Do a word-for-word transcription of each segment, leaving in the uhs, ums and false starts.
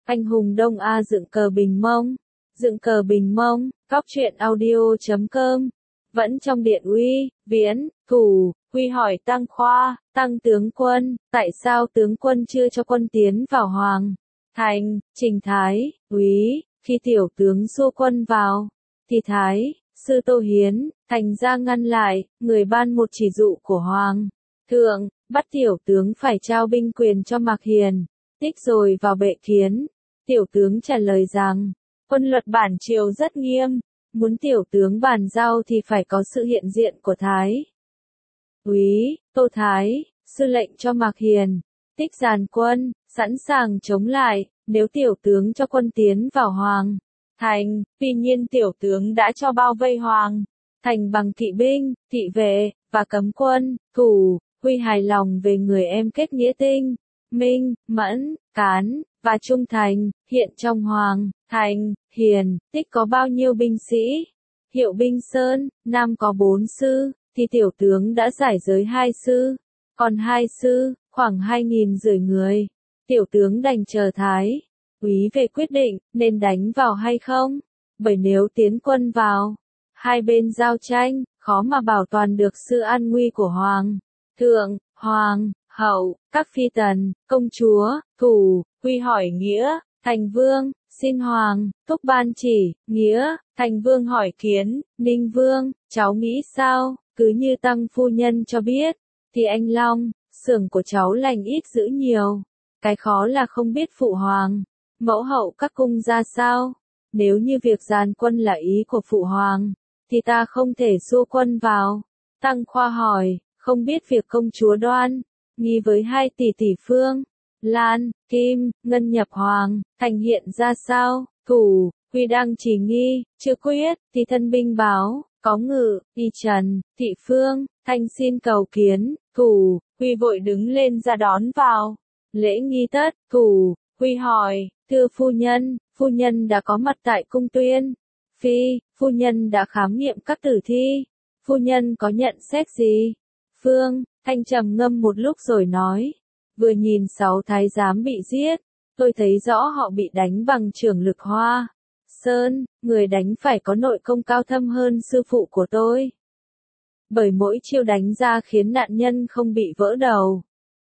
Anh hùng Đông A dựng cờ Bình Mông. Dựng cờ Bình Mông, góc truyện audio chấm com. Vẫn trong điện uy, viễn, thủ, Huy hỏi Tăng Khoa, Tăng tướng quân, tại sao tướng quân chưa cho quân tiến vào Hoàng Thành? Trình Thái, úy, khi tiểu tướng xua quân vào, thì Thái, sư Tô Hiến, thành ra ngăn lại, người ban một chỉ dụ của Hoàng thượng, bắt tiểu tướng phải trao binh quyền cho Mạc Hiền, tích rồi vào bệ kiến. Tiểu tướng trả lời rằng, quân luật bản triều rất nghiêm, muốn tiểu tướng bàn giao thì phải có sự hiện diện của Thái úy, Tô Thái, sư lệnh cho Mạc Hiền, tích dàn quân, sẵn sàng chống lại, nếu tiểu tướng cho quân tiến vào Hoàng Thành. Tuy nhiên tiểu tướng đã cho bao vây Hoàng Thành bằng kỵ binh, thị vệ, và cấm quân, thủ. Huy hài lòng về người em kết nghĩa tinh, minh, mẫn, cán, và trung thành. Hiện trong Hoàng Thành, Hiền, tích có bao nhiêu binh sĩ? Hiệu binh Sơn, Nam có bốn sư, thì tiểu tướng đã giải giới hai sư, còn hai sư, khoảng hai nghìn rưỡi người. Tiểu tướng đành chờ Thái úy về quyết định, nên đánh vào hay không? Bởi nếu tiến quân vào, hai bên giao tranh, khó mà bảo toàn được sự an nguy của Hoàng thượng, Hoàng hậu, các phi tần, công chúa, thủ. Huy hỏi Nghĩa, Thành Vương, xin Hoàng thúc ban chỉ. Nghĩa, Thành Vương hỏi Kiến, Ninh Vương, cháu nghĩ sao? Cứ như Tăng phu nhân cho biết, thì anh Long, xưởng của cháu lành ít giữ nhiều. Cái khó là không biết phụ hoàng, mẫu hậu các cung ra sao. Nếu như việc dàn quân là ý của phụ hoàng, thì ta không thể xua quân vào. Tăng Khoa hỏi, không biết việc công chúa Đoan nghi với hai tỷ tỷ Phương Lan, Kim, Ngân nhập Hoàng Thành hiện ra sao? Thủ, Huy đang chỉ nghi, chưa quyết, thì thân binh báo, có Ngự, Y Trần, Thị Phương, Thanh xin cầu kiến. Thủ, Huy vội đứng lên ra đón vào. Lễ nghi tất. Thủ, Huy hỏi, thưa phu nhân, phu nhân đã có mặt tại cung tuyên. Phi, phu nhân đã khám nghiệm các tử thi. Phu nhân có nhận xét gì? Phương, Thanh trầm ngâm một lúc rồi nói, vừa nhìn sáu thái giám bị giết, tôi thấy rõ họ bị đánh bằng trưởng lực Hoa Sơn, người đánh phải có nội công cao thâm hơn sư phụ của tôi. Bởi mỗi chiêu đánh ra khiến nạn nhân không bị vỡ đầu,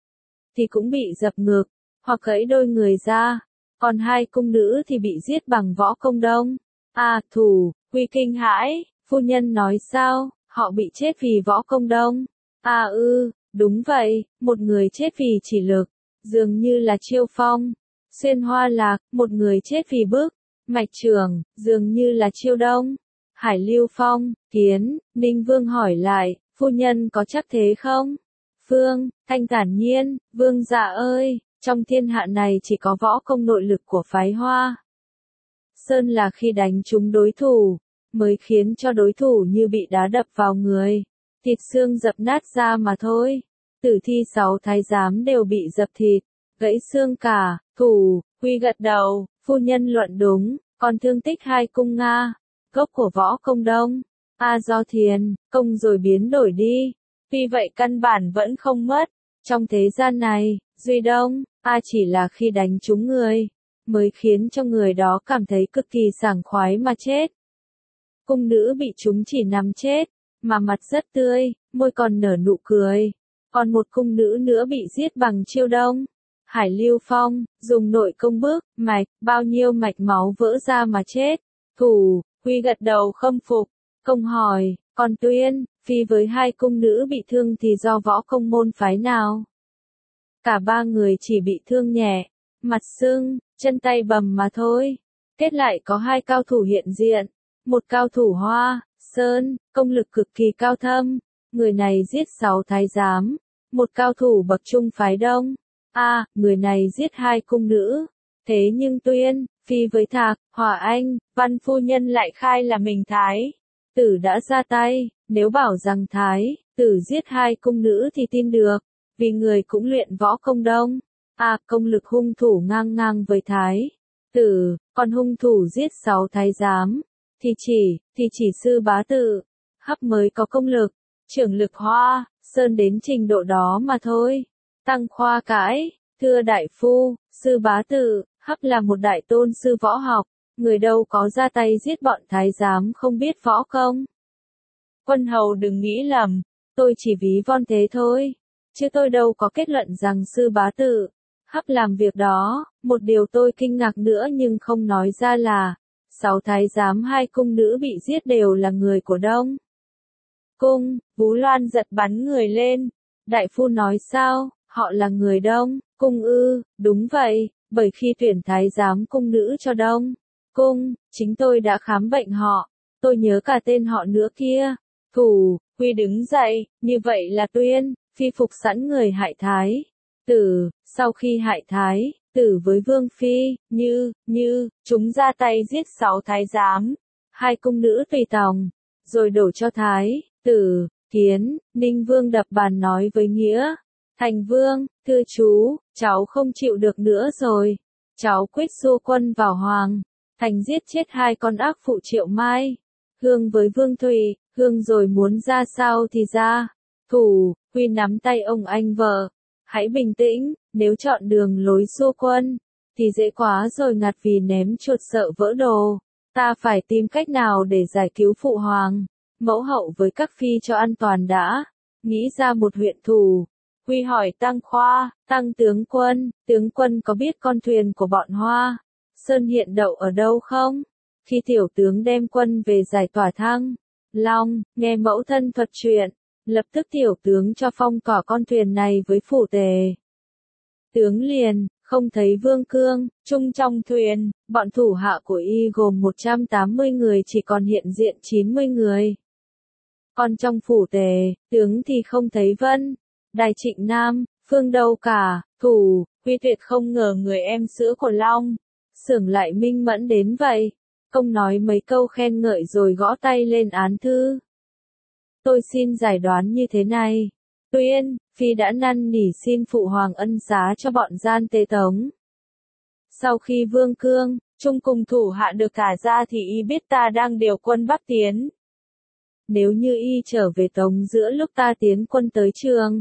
thì cũng bị dập ngực, hoặc gãy đôi người ra, còn hai cung nữ thì bị giết bằng võ công đông. À, Thủ, Huy kinh hãi, phu nhân nói sao, họ bị chết vì võ công đông? À ư, đúng vậy, một người chết vì chỉ lực, dường như là Chiêu Phong. Xuyên Hoa Lạc, một người chết vì bức, mạch trưởng, dường như là Chiêu Đông. Hải Lưu Phong, Kiến, Ninh Vương hỏi lại, phu nhân có chắc thế không? Phương, Thanh thản nhiên, Vương dạ ơi, trong thiên hạ này chỉ có võ công nội lực của phái Hoa Sơn là khi đánh trúng đối thủ, mới khiến cho đối thủ như bị đá đập vào người, thịt xương dập nát ra mà thôi. Tử thi sáu thái giám đều bị dập thịt, gãy xương cả. Thủ, Huy gật đầu, phu nhân luận đúng, còn thương tích hai cung Nga, gốc của võ công đông. A do thiền, công rồi biến đổi đi. Tuy vậy căn bản vẫn không mất. Trong thế gian này, duy đông, A chỉ là khi đánh trúng người, mới khiến cho người đó cảm thấy cực kỳ sảng khoái mà chết. Cung nữ bị trúng chỉ nằm chết, mà mặt rất tươi, môi còn nở nụ cười. Còn một cung nữ nữa bị giết bằng chiêu đông. Hải Lưu Phong, dùng nội công bức, mạch, bao nhiêu mạch máu vỡ ra mà chết. Thủ, Huy gật đầu khâm phục. Công hỏi, còn Tuyên, Phi với hai cung nữ bị thương thì do võ công môn phái nào? Cả ba người chỉ bị thương nhẹ, mặt sưng, chân tay bầm mà thôi. Kết lại có hai cao thủ hiện diện, một cao thủ Hoa Sơn, công lực cực kỳ cao thâm, người này giết sáu thái giám, một cao thủ bậc trung phái Đông. A, à, người này giết hai cung nữ. Thế nhưng Tuyên, Phi với Thạc, Hòa Anh, Văn phu nhân lại khai là mình Thái Tử đã ra tay. Nếu bảo rằng Thái Tử giết hai cung nữ thì tin được, vì người cũng luyện võ công đông. À, công lực hung thủ ngang ngang với Thái Tử, còn hung thủ giết sáu thái giám, thì chỉ, thì chỉ sư bá tự, hấp mới có công lực, trưởng lực Hoa Sơn đến trình độ đó mà thôi. Tăng Khoa cãi, thưa đại phu, sư bá tự, Hấp là một đại tôn sư võ học, người đâu có ra tay giết bọn thái giám không biết võ công. Quân hầu đừng nghĩ lầm, tôi chỉ ví von thế thôi, chứ tôi đâu có kết luận rằng sư bá tự Hấp làm việc đó. Một điều tôi kinh ngạc nữa nhưng không nói ra là, sáu thái giám hai cung nữ bị giết đều là người của Đông Cung. Vũ Loan giật bắn người lên. Đại phu nói sao, họ là người Đông Cung ư? Đúng vậy, bởi khi tuyển thái giám cung nữ cho Đông Cung, chính tôi đã khám bệnh họ. Tôi nhớ cả tên họ nữa kia. Thủ, Quy đứng dậy, như vậy là Tuyên Phi phục sẵn người hại Thái Tử. Sau khi hại Thái Tử với Vương Phi, như, như, chúng ra tay giết sáu thái giám, hai cung nữ tùy tòng, rồi đổ cho Thái Tử. Kiến, Ninh Vương đập bàn nói với Nghĩa Thành Vương, thưa chú, cháu không chịu được nữa rồi. Cháu quyết xua quân vào Hoàng Thành giết chết hai con ác phụ Triệu Mai, Hương với Vương Thùy, Hương rồi muốn ra sao thì ra. Thủ, Quy nắm tay ông anh vợ. Hãy bình tĩnh, nếu chọn đường lối xua quân, thì dễ quá rồi ngặt vì ném chuột sợ vỡ đồ. Ta phải tìm cách nào để giải cứu phụ hoàng, mẫu hậu với các phi cho an toàn đã. Nghĩ ra một huyện thủ. Quy hỏi Tăng Khoa, Tăng tướng quân, tướng quân có biết con thuyền của bọn Hoa Sơn hiện đậu ở đâu không? Khi tiểu tướng đem quân về giải tỏa Thăng Long, nghe mẫu thân thuật chuyện, lập tức tiểu tướng cho phong tỏa con thuyền này với phủ tề. Tướng liền, không thấy Vương Cương, chung trong thuyền, bọn thủ hạ của y gồm một trăm tám mươi người chỉ còn hiện diện chín mươi người. Còn trong phủ tề, tướng thì không thấy Vân, Đài Trịnh Nam, Phương đâu cả. Thủ, Quy tuyệt không ngờ người em sữa của Long Xưởng lại minh mẫn đến vậy. Công nói mấy câu khen ngợi rồi gõ tay lên án thư. Tôi xin giải đoán như thế này. Tuyên, Phi đã năn nỉ xin phụ hoàng ân xá cho bọn gian tế Tống. Sau khi Vương Cương, Trung cùng thủ hạ được thả ra thì y biết ta đang điều quân bắc tiến. Nếu như y trở về Tống giữa lúc ta tiến quân tới Trường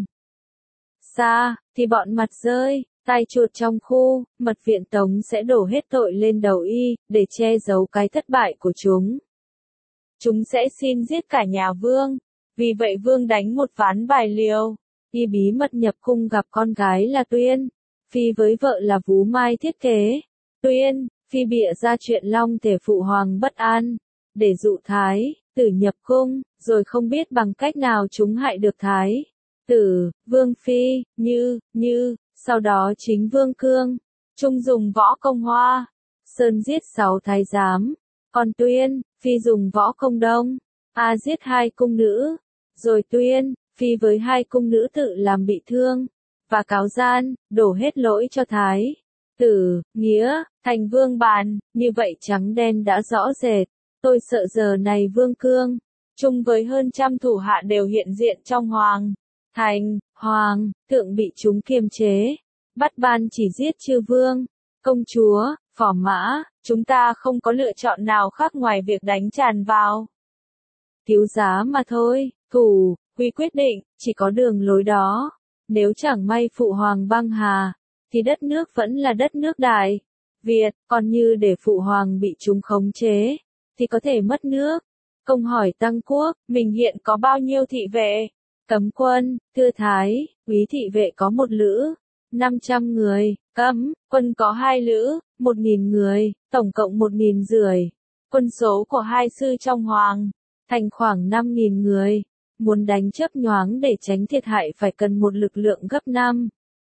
Sa, thì bọn mặt rơi, tai chuột trong khu, mật viện Tống sẽ đổ hết tội lên đầu y, để che giấu cái thất bại của chúng. Chúng sẽ xin giết cả nhà Vương. Vì vậy Vương đánh một ván bài liều. Y bí mật nhập cung gặp con gái là Tuyên Phi với vợ là Vú Mai thiết kế. Tuyên Phi bịa ra chuyện Long thể phụ hoàng bất an, để dụ Thái Tử nhập cung, rồi không biết bằng cách nào chúng hại được Thái Tử. Vương Phi, như, như, sau đó chính Vương Cương, Trung dùng võ công Hoa Sơn giết sáu thái giám, còn Tuyên Phi dùng võ công Đông A giết hai cung nữ, rồi Tuyên Phi với hai cung nữ tự làm bị thương, và cáo gian, đổ hết lỗi cho Thái Tử. Nghĩa, Thành Vương bàn, như vậy trắng đen đã rõ rệt. Tôi sợ giờ này Vương Cương, chung với hơn trăm thủ hạ đều hiện diện trong Hoàng Thành. Hoàng thượng bị chúng kiềm chế, bắt ban chỉ giết chư vương, công chúa, phò mã. Chúng ta không có lựa chọn nào khác ngoài việc đánh tràn vào cứu giá mà thôi. Thủ, Quy quyết định, chỉ có đường lối đó. Nếu chẳng may phụ hoàng băng hà, thì đất nước vẫn là đất nước Đại Việt, còn như để phụ hoàng bị chúng khống chế, thì có thể mất nước. Công hỏi Tăng Quốc, mình hiện có bao nhiêu thị vệ? Cấm quân, thưa Thái, quý thị vệ có một lữ, năm trăm người. Cấm quân có hai lữ, một nghìn người, tổng cộng một nghìn rưỡi. Quân số của hai sư trong Hoàng Thành khoảng năm nghìn người. Muốn đánh chớp nhoáng để tránh thiệt hại phải cần một lực lượng gấp năm.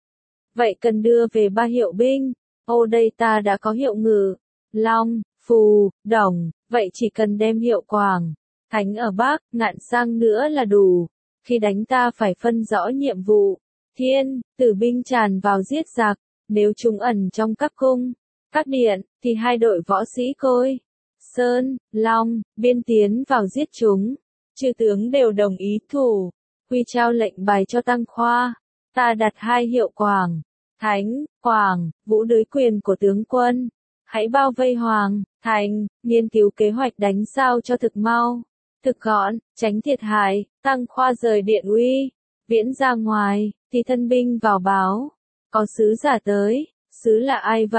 Vậy cần đưa về ba hiệu binh. Ô đây ta đã có hiệu Ngự, Long, Phù, Đồng. Vậy chỉ cần đem hiệu Quảng Thánh ở Bắc, Ngạn sang nữa là đủ. Khi đánh ta phải phân rõ nhiệm vụ. Thiên, tử binh tràn vào giết giặc. Nếu chúng ẩn trong các cung, các điện, thì hai đội võ sĩ Côi, Sơn, Long, Biên tiến vào giết chúng. Chư tướng đều đồng ý. Thủ, Quy trao lệnh bài cho Tăng Khoa. Ta đặt hai hiệu Quảng Thánh, Quảng, Vũ dưới quyền của tướng quân. Hãy bao vây Hoàng Thành, nghiên cứu kế hoạch đánh sao cho thực mau, thực gọn, tránh thiệt hại. Tăng Khoa rời điện uy, viễn ra ngoài, thì thân binh vào báo. Có sứ giả tới. Sứ là ai vậy?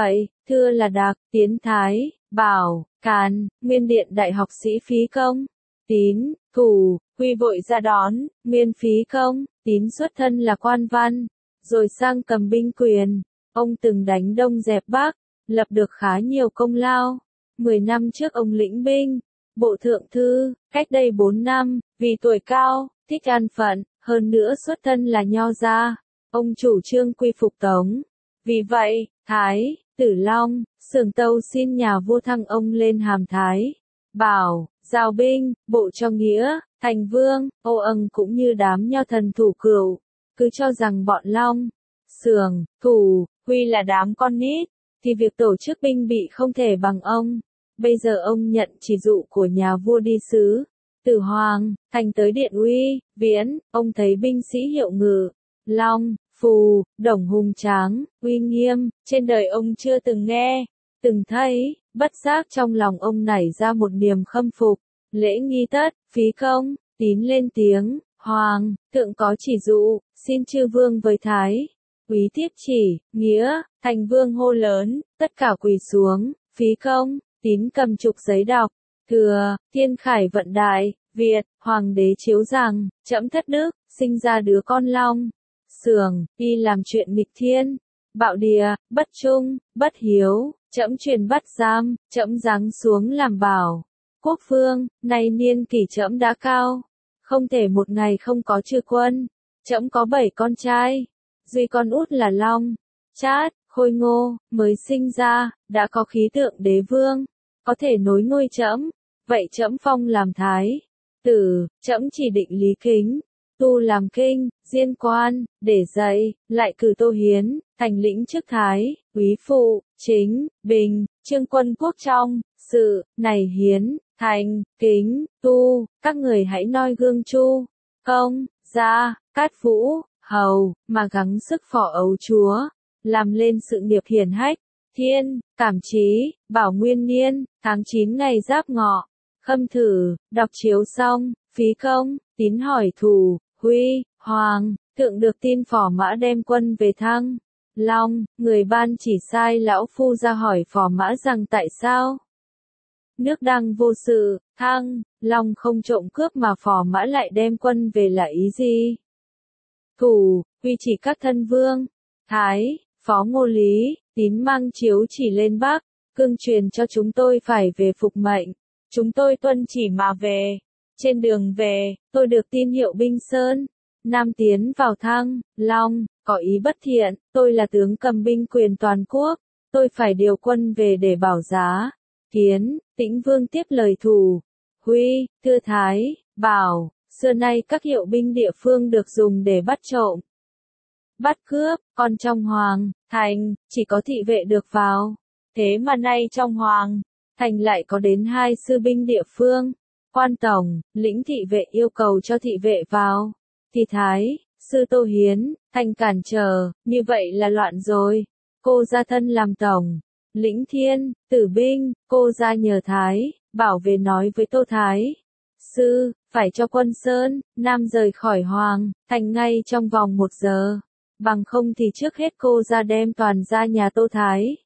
thưa là Đạc, Tiến Thái, Bảo, Càn, Nguyên Điện đại học sĩ phí công. Tín, Thủ, Huy vội ra đón, Nguyên phí công, Tín xuất thân là quan văn, rồi sang cầm binh quyền. Ông từng đánh Đông dẹp Bắc, lập được khá nhiều công lao. Mười năm trước ông lĩnh binh, bộ thượng thư, cách đây bốn năm, vì tuổi cao, thích an phận, hơn nữa xuất thân là nho gia. Ông chủ trương quy phục Tống. Vì vậy, Thái, Tử Long, Sường Tâu xin nhà vua thăng ông lên hàm Thái, Bảo, giao binh, bộ cho nghĩa, thành vương. Ô Âng cũng như đám nho thần thủ cửu, cứ cho rằng bọn Long, Sường, Thủ, Huy là đám con nít, thì việc tổ chức binh bị không thể bằng ông. Bây giờ ông nhận chỉ dụ của nhà vua đi sứ, từ Hoàng, thành tới Điện Uy, Viễn, ông thấy binh sĩ hiệu ngự, Long, Phù, Đồng hùng tráng, uy nghiêm, trên đời ông chưa từng nghe, từng thấy, bất giác trong lòng ông nảy ra một niềm khâm phục. Lễ nghi tất, phí công, Tín lên tiếng, Hoàng, thượng có chỉ dụ, xin chư vương với Thái. Quý tiếp chỉ, nghĩa, thành vương hô lớn, tất cả quỳ xuống, phí công, Tín cầm trục giấy đọc, thừa, thiên khải vận đại, Việt, hoàng đế chiếu rằng, trẫm thất đức, sinh ra đứa con Long, Sường, đi làm chuyện nghịch thiên, bạo địa, bất trung, bất hiếu, trẫm truyền bắt giam, trẫm giáng xuống làm Bảo, quốc vương, nay niên kỷ trẫm đã cao, không thể một ngày không có chư quân, trẫm có bảy con trai, duy con út là Long, Chát, Khôi Ngô, mới sinh ra, đã có khí tượng đế vương, có thể nối ngôi trẫm, vậy trẫm phong làm Thái tử, trẫm chỉ định Lý Kính, tu làm kinh, diên quan, để dạy, lại cử Tô Hiến, thành lĩnh chức Thái, Úy Phụ, Chính, Bình, Trương quân quốc trong, sự, này Hiến, Thành, Kính, Tu, các người hãy noi gương Chu, Công, Gia, Cát Vũ, Hầu, mà gắng sức phò ấu chúa, làm lên sự nghiệp hiển hách. Thiên, Cảm Chí, Bảo Nguyên Niên, tháng chín ngày Giáp Ngọ, Khâm Thử, đọc chiếu xong, phí công, Tín hỏi Thủ, Huy, Hoàng, thượng được tin Phò Mã đem quân về thăng Long, người ban chỉ sai lão phu ra hỏi Phò Mã rằng tại sao nước đang vô sự, thăng Long không trộm cướp mà Phò Mã lại đem quân về là ý gì? Thủ, Huy chỉ các thân vương, Thái, Phó Ngô Lý, Tín mang chiếu chỉ lên Bắc, cương truyền cho chúng tôi phải về phục mệnh. Chúng tôi tuân chỉ mà về. Trên đường về, tôi được tin hiệu binh Sơn Nam tiến vào thăng Long, có ý bất thiện, tôi là tướng cầm binh quyền toàn quốc, tôi phải điều quân về để bảo giá. Kiến, Tĩnh Vương tiếp lời Thủ, Huy, thưa Thái, Bảo, xưa nay các hiệu binh địa phương được dùng để bắt trộm, bắt cướp, còn trong Hoàng, Thành, chỉ có thị vệ được vào. Thế mà nay trong Hoàng, Thành lại có đến hai sư binh địa phương. Quan tổng, lĩnh thị vệ yêu cầu cho thị vệ vào. Thì Thái, sư Tô Hiến, Thành cản trở, như vậy là loạn rồi. Cô ra thân làm tổng. Lĩnh Thiên, Tử binh, cô ra nhờ Thái, Bảo về nói với Tô Thái. Sư, phải cho quân Sơn Nam rời khỏi Hoàng, Thành ngay trong vòng một giờ. Bằng không thì trước hết cô ra đem toàn ra nhà Tô Thái.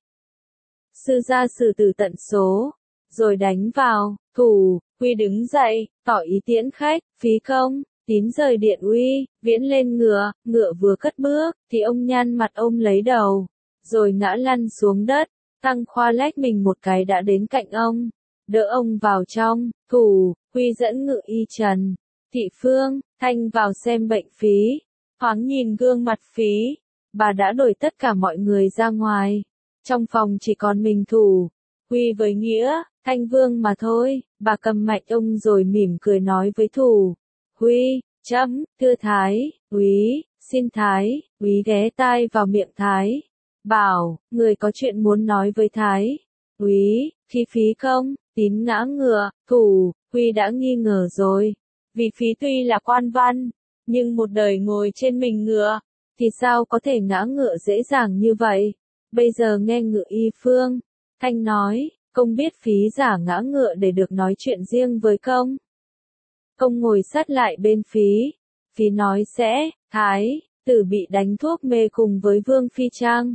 Sư ra xử tử tận số, rồi đánh vào. Thủ, Huy đứng dậy, tỏ ý tiễn khách, phí công, Tín rời Điện Uy, Viễn lên ngựa, ngựa vừa cất bước, thì ông nhăn mặt ôm lấy đầu, rồi ngã lăn xuống đất. Tăng Khoa lách mình một cái đã đến cạnh ông, đỡ ông vào trong. Thủ, Huy dẫn ngự y Trần, Thị Phương, Thanh vào xem bệnh phí. Thoáng nhìn gương mặt phí, bà đã đuổi tất cả mọi người ra ngoài. Trong phòng chỉ còn mình Thủ, Huy với Nghĩa, Thanh Vương mà thôi. Bà cầm mạnh ông rồi mỉm cười nói với Thủ, Huy, trẫm, thưa Thái, Úy, xin Thái, Úy ghé tai vào miệng Thái. Bảo, người có chuyện muốn nói với Thái. Úy, khi phí công, Tín ngã ngựa, Thủ, Huy đã nghi ngờ rồi. Vì phí tuy là quan văn, nhưng một đời ngồi trên mình ngựa, thì sao có thể ngã ngựa dễ dàng như vậy? Bây giờ nghe ngự y Phương, Thanh nói, công biết phí giả ngã ngựa để được nói chuyện riêng với công. Công ngồi sát lại bên phí, phí nói sẽ, Thái, tử bị đánh thuốc mê cùng với Vương Phi Trang.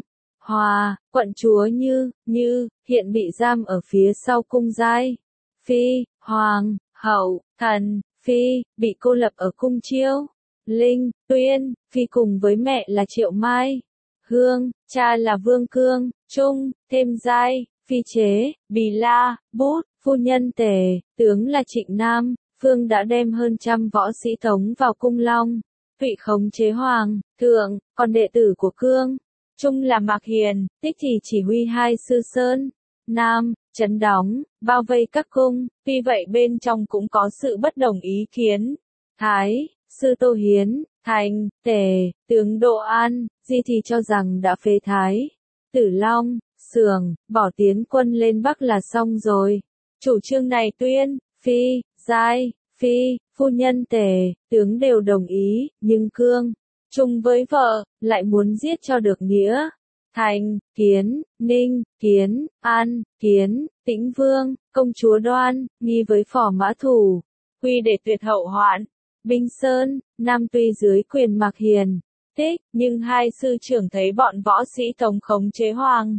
Hòa, quận chúa Như, Như, hiện bị giam ở phía sau cung Giai. Phi, Hoàng, Hậu, Thần, Phi, bị cô lập ở cung Chiêu. Linh, Tuyên, Phi cùng với mẹ là Triệu Mai. Hương, cha là Vương Cương. Trung, thêm Giai, Phi Chế, Bì La, Bút, phu nhân Tề, tướng là Trịnh Nam. Phương đã đem hơn trăm võ sĩ tống vào cung Long. Vị khống chế Hoàng, Thượng, còn đệ tử của Cương. Trung là Mạc Hiền, Tích thì chỉ huy hai sư Sơn, Nam, trấn đóng, bao vây các cung, tuy vậy bên trong cũng có sự bất đồng ý kiến. Thái, sư Tô Hiến, Thành, Tề, tướng Độ An, Di thì cho rằng đã phế Thái, Tử Long, Sường, bỏ tiến quân lên Bắc là xong rồi. Chủ trương này Tuyên, Phi, Giai, Phi, phu nhân Tề, tướng đều đồng ý, nhưng Cương, Trung với vợ, lại muốn giết cho được nghĩa. Thành, Kiến, Ninh, Kiến, An, Kiến, Tĩnh Vương, công chúa Đoan, nghi với Phò Mã Thủ, quy để tuyệt hậu hoạn. Binh Sơn, Nam tuy dưới quyền Mạc Hiền, Tích, nhưng hai sư trưởng thấy bọn võ sĩ tống khống chế Hoàng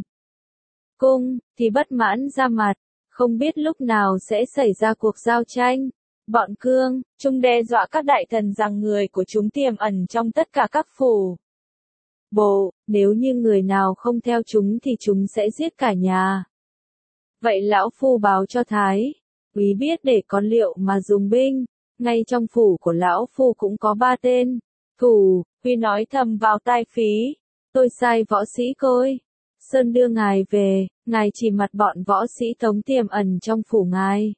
cung, thì bất mãn ra mặt, không biết lúc nào sẽ xảy ra cuộc giao tranh. Bọn Cương, Trung đe dọa các đại thần rằng người của chúng tiềm ẩn trong tất cả các phủ bộ, nếu như người nào không theo chúng thì chúng sẽ giết cả nhà. Vậy lão phu báo cho Thái úy biết để có liệu mà dùng binh. Ngay trong phủ của lão phu cũng có ba tên thủ, Huy nói thầm vào tai Phí. Tôi sai võ sĩ Côi Sơn đưa ngài về, ngài chỉ mặt bọn võ sĩ tống tiềm ẩn trong phủ ngài.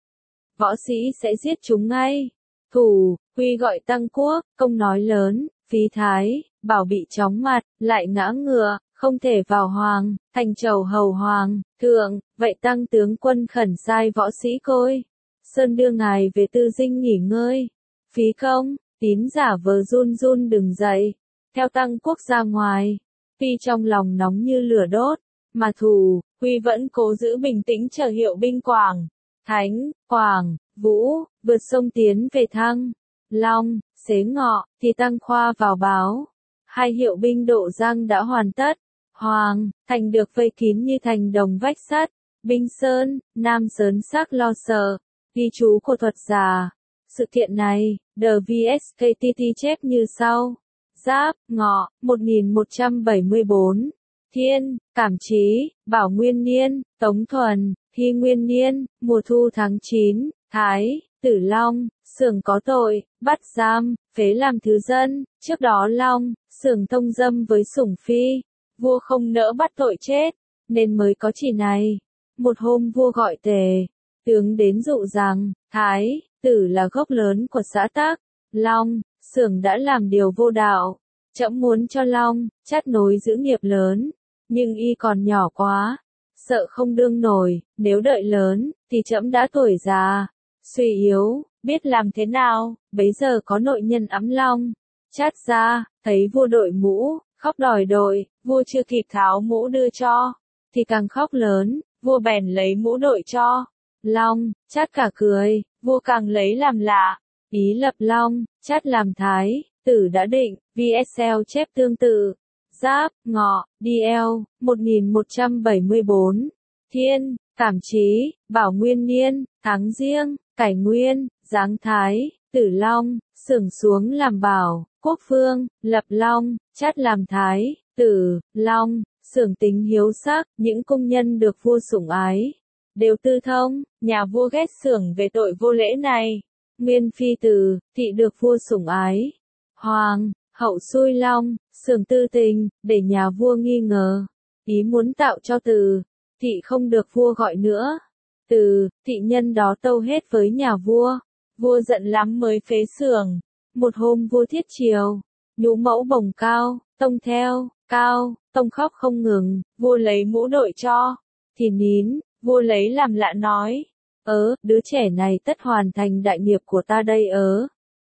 Võ sĩ sẽ giết chúng ngay. Thủ, Huy gọi Tăng Quốc, công nói lớn, Phí Thái, bảo bị chóng mặt, lại ngã ngựa, không thể vào Hoàng, thành trầu hầu Hoàng, Thượng, vậy Tăng tướng quân khẩn sai võ sĩ Côi Sơn đưa ngài về Tư Dinh nghỉ ngơi. Phí công, tín giả vờ run run đừng dậy, theo Tăng Quốc ra ngoài. Phi trong lòng nóng như lửa đốt, mà Thủ, Huy vẫn cố giữ bình tĩnh chờ hiệu binh Quảng, Thánh, Quảng, Vũ, vượt sông tiến về Thăng, Long, Xế Ngọ, thì Tăng Khoa vào báo. Hai hiệu binh độ Giang đã hoàn tất, Hoàng, thành được vây kín như thành đồng vách sắt, Binh Sơn, Nam sớn xác lo sợ. Ghi chú của thuật giả. Sự kiện này, The vê ét ca tê tê chép như sau. Giáp, Ngọ, một nghìn một trăm bảy mươi bốn. Thiên, Cảm Trí, Bảo Nguyên Niên, Tống Thuần, Hy Nguyên Niên, mùa thu tháng chín. Thái, Tử Long, Sường có tội, bắt giam, phế làm thứ dân. Trước đó Long, Sường thông dâm với Sủng Phi. Vua không nỡ bắt tội chết, nên mới có chỉ này. Một hôm vua gọi Tề tướng đến dụ rằng, Thái, Tử là gốc lớn của xã Tắc, Long, Sường đã làm điều vô đạo. Trẫm muốn cho Long, chắt nối giữ nghiệp lớn, nhưng y còn nhỏ quá, sợ không đương nổi, nếu đợi lớn, thì trẫm đã tuổi già, suy yếu, biết làm thế nào, bấy giờ có nội nhân ẵm Long. Chát ra, thấy vua đội mũ, khóc đòi đội, vua chưa kịp tháo mũ đưa cho, thì càng khóc lớn, vua bèn lấy mũ đội cho. Long, Chát cả cười, vua càng lấy làm lạ, ý lập Long, Chát làm Thái, Tử đã định, vê ét lờ chép tương tự. Giáp, Ngọ, đê lờ, một nghìn một trăm bảy mươi bốn. Thiên, Cảm Trí, Bảo Nguyên Niên, tháng Giêng, Cải Nguyên, Giáng Thái, Tử Long, Sưởng xuống làm Bảo, Quốc Phương, lập Long, Chát làm Thái, Tử, Long, Sưởng tính hiếu sắc, những công nhân được vua sủng ái đều tư thông, nhà vua ghét Sưởng về tội vô lễ này. Nguyên phi Từ, thị được vua sủng ái. Hoàng, Hậu xui Long, Sưởng tư tình, để nhà vua nghi ngờ. Ý muốn tạo cho Từ, thị không được vua gọi nữa. Từ, thị nhân đó tâu hết với nhà vua. Vua giận lắm mới phế Sưởng. Một hôm vua thiết triều, nhũ mẫu bồng Cao, Tông theo, Cao, Tông khóc không ngừng, vua lấy mũ đội cho. Thì nín, vua lấy làm lạ nói, ớ, đứa trẻ này tất hoàn thành đại nghiệp của ta đây ớ.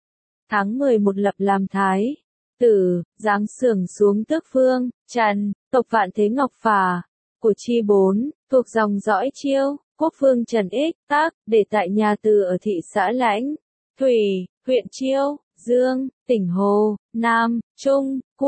Tháng mười một lập làm Thái, Tử, giáng Sưởng xuống tước vương, Trần, tộc Vạn Thế Ngọc Phà, của Chi bốn, thuộc dòng dõi Chiêu, Quốc vương Trần Ích, Tác, để tại nhà Từ ở thị xã Lãnh, Thủy, huyện Chiêu, Dương, tỉnh Hồ, Nam, Trung, Quốc,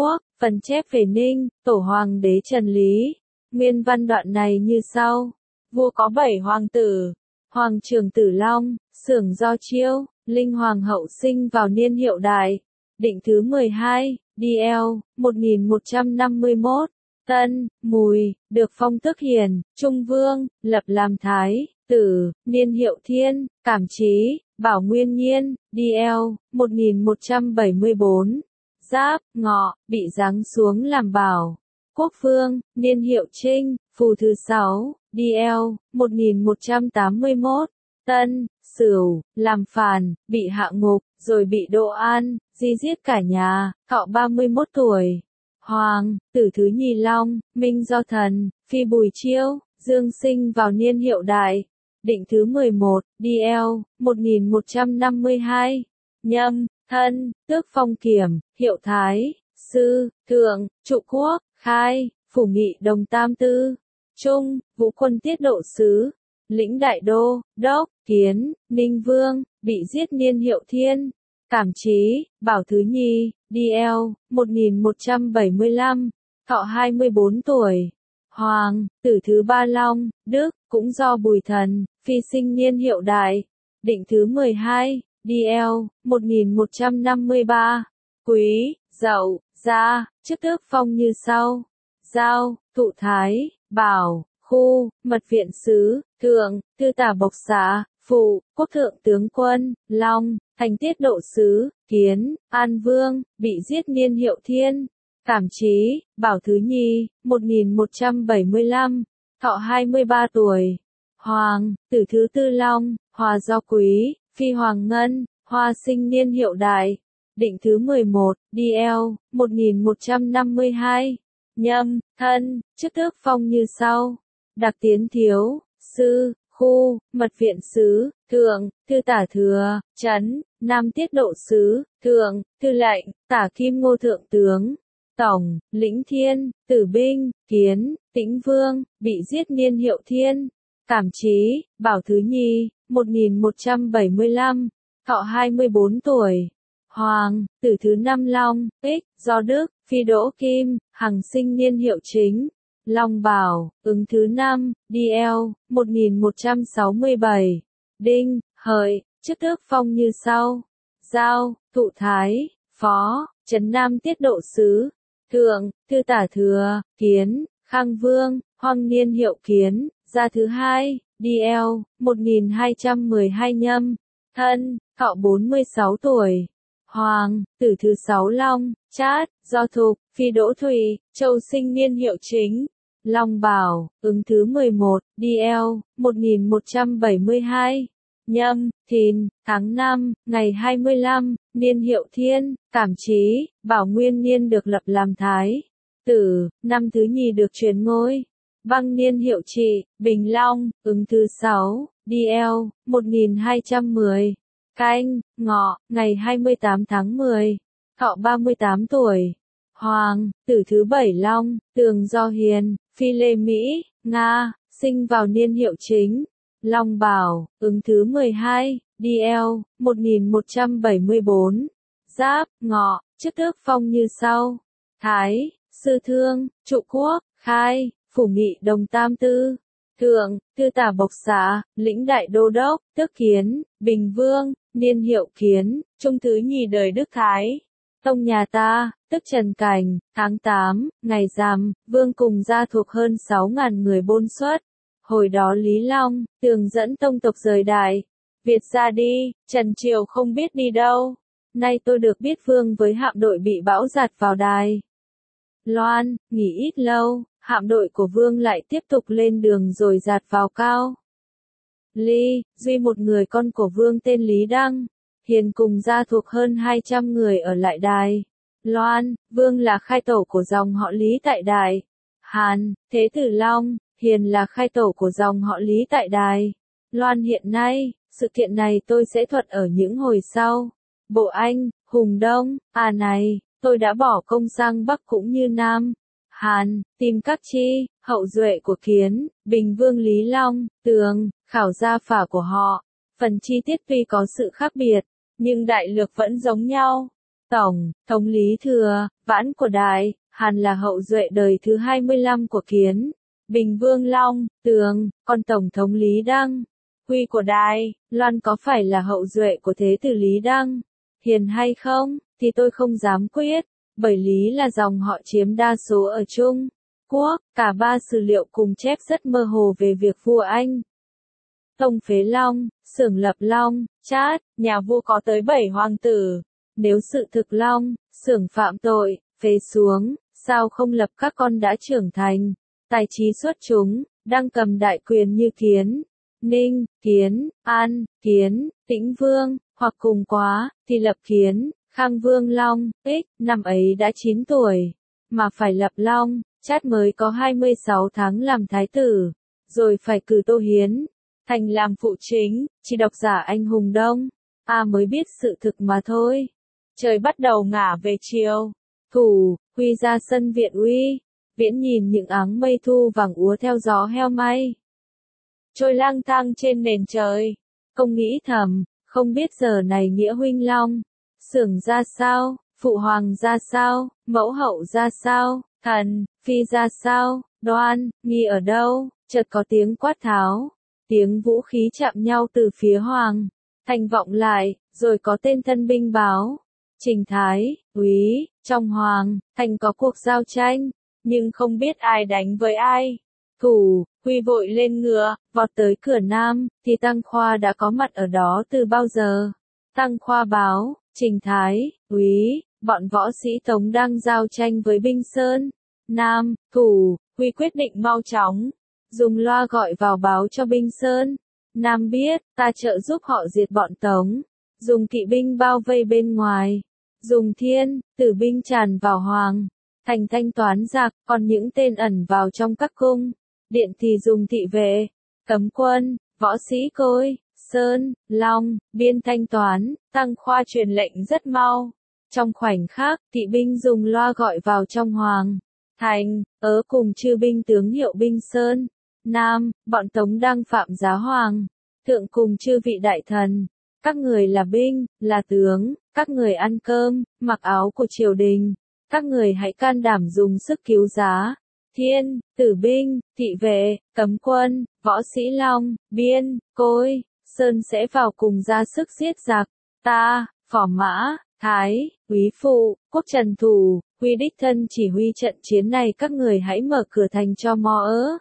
Phần chép về Ninh, tổ hoàng đế Trần Lý. Nguyên văn đoạn này như sau. Vua có bảy hoàng tử. Hoàng trưởng Tử Long, xưởng Do Chiêu, Linh Hoàng hậu sinh vào niên Hiệu Đại. Định thứ mười hai, D L, một nghìn một trăm năm mươi mốt. Tân, Mùi, được phong tước Hiền, Trung Vương, lập làm Thái tử, niên Hiệu Thiên, Cảm Trí, Bảo Nguyên Nhiên, D L, một nghìn một trăm bảy mươi bốn. Giáp, Ngọ, bị giáng xuống làm Bảo Quốc Vương, niên Hiệu Trinh, phù thứ sáu, D L, một nghìn một trăm tám mươi mốt. Tân, Sửu, làm Phàn, bị hạ ngục, rồi bị Độ An, di giết cả nhà, thọ ba mươi mốt tuổi. Hoàng, tử thứ nhì Long, Minh do Thần, phi Bùi Chiêu, Dương sinh vào niên Hiệu Đại. Định thứ mười một, D L, một nghìn một trăm năm mươi hai. Nhâm, Thân, tước phong Kiểm, Hiệu Thái, Sư, Thượng, Trụ Quốc, Khai, Phủ Nghị Đồng Tam Tư. Trung, Vũ quân tiết độ sứ, lĩnh Đại Đô, Đốc, Kiến, Ninh Vương, bị giết niên Hiệu Thiên. Cảm Trí, Bảo thứ nhì, D L, một nghìn một trăm bảy mươi lăm, thọ hai mươi bốn tuổi. Hoàng, tử thứ ba Long, Đức, cũng do Bùi Thần, phi sinh niên Hiệu Đại. Định thứ mười hai, D L, một nghìn một trăm năm mươi ba. Quý, Dậu, Gia, chức tước phong như sau. Giao, Thụ Thái, Bảo, Khu, Mật viện sứ, Thượng, Thư tả Bộc xá, Phụ, Quốc thượng tướng quân, Long, thành tiết độ sứ, Kiến, An Vương, bị giết niên Hiệu Thiên. Cảm Trí, Bảo thứ nhì, một nghìn một trăm bảy mươi lăm, thọ hai mươi ba tuổi. Hoàng, tử thứ tư Long, Hòa do Quý, phi Hoàng Ngân, Hoa sinh niên Hiệu Đại. Định thứ mười một, D L, một nghìn một trăm năm mươi hai. Nhâm, Thân, chức tước phong như sau. Đặc tiến thiếu, Sư, Khu, Mật viện sứ, Thượng, Thư tả Thừa, Trấn, Nam tiết độ sứ, Thượng, Thư lệnh, tả Kim Ngô thượng tướng. Tổng, lĩnh Thiên, Tử binh, Kiến, Tĩnh Vương, bị giết niên Hiệu Thiên. Cảm Trí, Bảo thứ nhì, một nghìn một trăm bảy mươi lăm, thọ hai mươi bốn tuổi. Hoàng, tử thứ năm Long, Ích, do Đức, phi Đỗ Kim, hằng sinh niên Hiệu Chính. Long Bảo, ứng thứ năm, D L, một nghìn một trăm sáu mươi bảy. Đinh, Hợi, chức tước phong như sau. Giao, Thụ Thái, Phó, Trấn Nam tiết độ sứ, Thượng, Thư tả Thừa, Kiến, Khang Vương, Hoang niên Hiệu Kiến. Gia thứ hai, D L, một nghìn hai trăm mười hai Nhâm, Thân, thọ bốn mươi sáu tuổi. Hoàng, tử thứ sáu Long, Chát, do Thục, phi Đỗ Thụy, Châu sinh niên Hiệu Chính. Long Bảo, ứng thứ mười một, D L, một nghìn một trăm bảy mươi hai. Nhâm, Thìn, tháng năm, ngày hai mươi lăm, niên Hiệu Thiên. Cảm Trí, Bảo Nguyên Niên được lập làm Thái tử, năm thứ nhì được truyền ngôi. Băng niên Hiệu Trị, Bình Long, ứng thứ sáu, D L, một nghìn hai trăm mười. Canh, Ngọ, ngày hai mươi tám tháng mười, thọ ba mươi tám tuổi. Hoàng, tử thứ bảy Long, Tường do Hiền, phi Lê Mỹ, Nga, sinh vào niên Hiệu Chính. Long Bảo, ứng thứ mười hai, D L, một nghìn một trăm bảy mươi bốn. Giáp, Ngọ, chức tước phong như sau. Thái, Sư Thương, Trụ Quốc, Khai, Phủ Nghị Đồng Tam Tư. Thượng, Thư tả Bộc xá, lĩnh Đại Đô Đốc, tước Kiến, Bình Vương, niên Hiệu Kiến, trung thứ nhì đời Đức Thái Tông nhà ta, tức Trần Cảnh, tháng tám, ngày rằm, Vương cùng gia thuộc hơn sáu ngàn người bôn xuất. Hồi đó Lý Long, Tường dẫn tông tộc rời Đại Việt ra đi, Trần Triều không biết đi đâu. Nay tôi được biết Vương với hạm đội bị bão giạt vào Đài Loan, nghỉ ít lâu, hạm đội của Vương lại tiếp tục lên đường rồi giạt vào Cao Ly, duy một người con của Vương tên Lý Đăng, Hiền cùng gia thuộc hơn hai trăm người ở lại Đài Loan. Vương là khai tổ của dòng họ Lý tại Đài Hàn, Thế Tử Long, Hiền là khai tổ của dòng họ Lý tại Đài Loan hiện nay. Sự kiện này tôi sẽ thuật ở những hồi sau. Bộ Anh, Hùng Đông, à này, tôi đã bỏ công sang Bắc cũng như Nam Hàn, tìm các chi, hậu duệ của Kiến, Bình Vương Lý Long, Tường, khảo gia phả của họ. Phần chi tiết tuy có sự khác biệt, nhưng đại lược vẫn giống nhau. Tổng, thống Lý Thừa, Vãn của Đại Hàn là hậu duệ đời thứ hai mươi lăm của Kiến, Bình Vương Long, Tường, con Tổng thống Lý Đăng. Huy của Đài Loan có phải là hậu duệ của Thế tử Lý Đăng Hiền hay không, thì tôi không dám quyết, bởi Lý là dòng họ chiếm đa số ở Trung Quốc, cả ba sử liệu cùng chép rất mơ hồ về việc vua Anh Tông phế Long, xưởng lập Long, Chát, nhà vua có tới bảy hoàng tử. Nếu sự thực Long, xưởng phạm tội, phế xuống, sao không lập các con đã trưởng thành, tài trí xuất chúng, đang cầm đại quyền như Kiến, Ninh, Kiến, An, Kiến, Tĩnh Vương, hoặc cùng quá, thì lập Kiến, Khang Vương Long, Ích, năm ấy đã chín tuổi, mà phải lập Long, Chát mới có hai mươi sáu tháng làm thái tử, rồi phải cử Tô Hiến thành làm phụ chính, chỉ độc giả anh hùng Đông A mới biết sự thực mà thôi. Trời bắt đầu ngả về chiều, Thủ, Huy ra sân viện uy, Viễn nhìn những áng mây thu vàng úa theo gió heo may, trôi lang thang trên nền trời, công nghĩ thầm, không biết giờ này Nghĩa huynh Long, xưởng ra sao, phụ hoàng ra sao, mẫu hậu ra sao, thần, phi ra sao, Đoan, Nghi ở đâu, chợt có tiếng quát tháo. Tiếng vũ khí chạm nhau từ phía hoàng thành vọng lại, rồi có tên thân binh báo. Trình Thái, úy, trong hoàng thành có cuộc giao tranh, nhưng không biết ai đánh với ai. Thủ, Huy vội lên ngựa, vọt tới cửa nam, thì Tăng Khoa đã có mặt ở đó từ bao giờ. Tăng Khoa báo, Trình Thái, úy, bọn võ sĩ Tống đang giao tranh với binh Sơn. Nam, Thủ, Huy quyết định mau chóng dùng loa gọi vào báo cho binh Sơn Nam biết, ta trợ giúp họ diệt bọn Tống, dùng kỵ binh bao vây bên ngoài, dùng thiên, tử binh tràn vào hoàng thành thanh toán giặc, còn những tên ẩn vào trong các cung điện thì dùng thị vệ, cấm quân, võ sĩ Côi, Sơn, Long, biên thanh toán. Tăng Khoa truyền lệnh rất mau, trong khoảnh khắc, kỵ binh dùng loa gọi vào trong hoàng thành, ớ cùng chư binh tướng hiệu binh Sơn Nam, bọn Tống đang phạm giá hoàng thượng cùng chư vị đại thần, các người là binh, là tướng, các người ăn cơm, mặc áo của triều đình, các người hãy can đảm dùng sức cứu giá. Thiên, tử binh, thị vệ, cấm quân, võ sĩ Long, biên, Côi, Sơn sẽ vào cùng ra sức giết giặc. Ta, Phò Mã, Thái, Úy Phụ, Quốc Trần Thủ, Huy đích thân chỉ huy trận chiến này, các người hãy mở cửa thành cho mo ớ.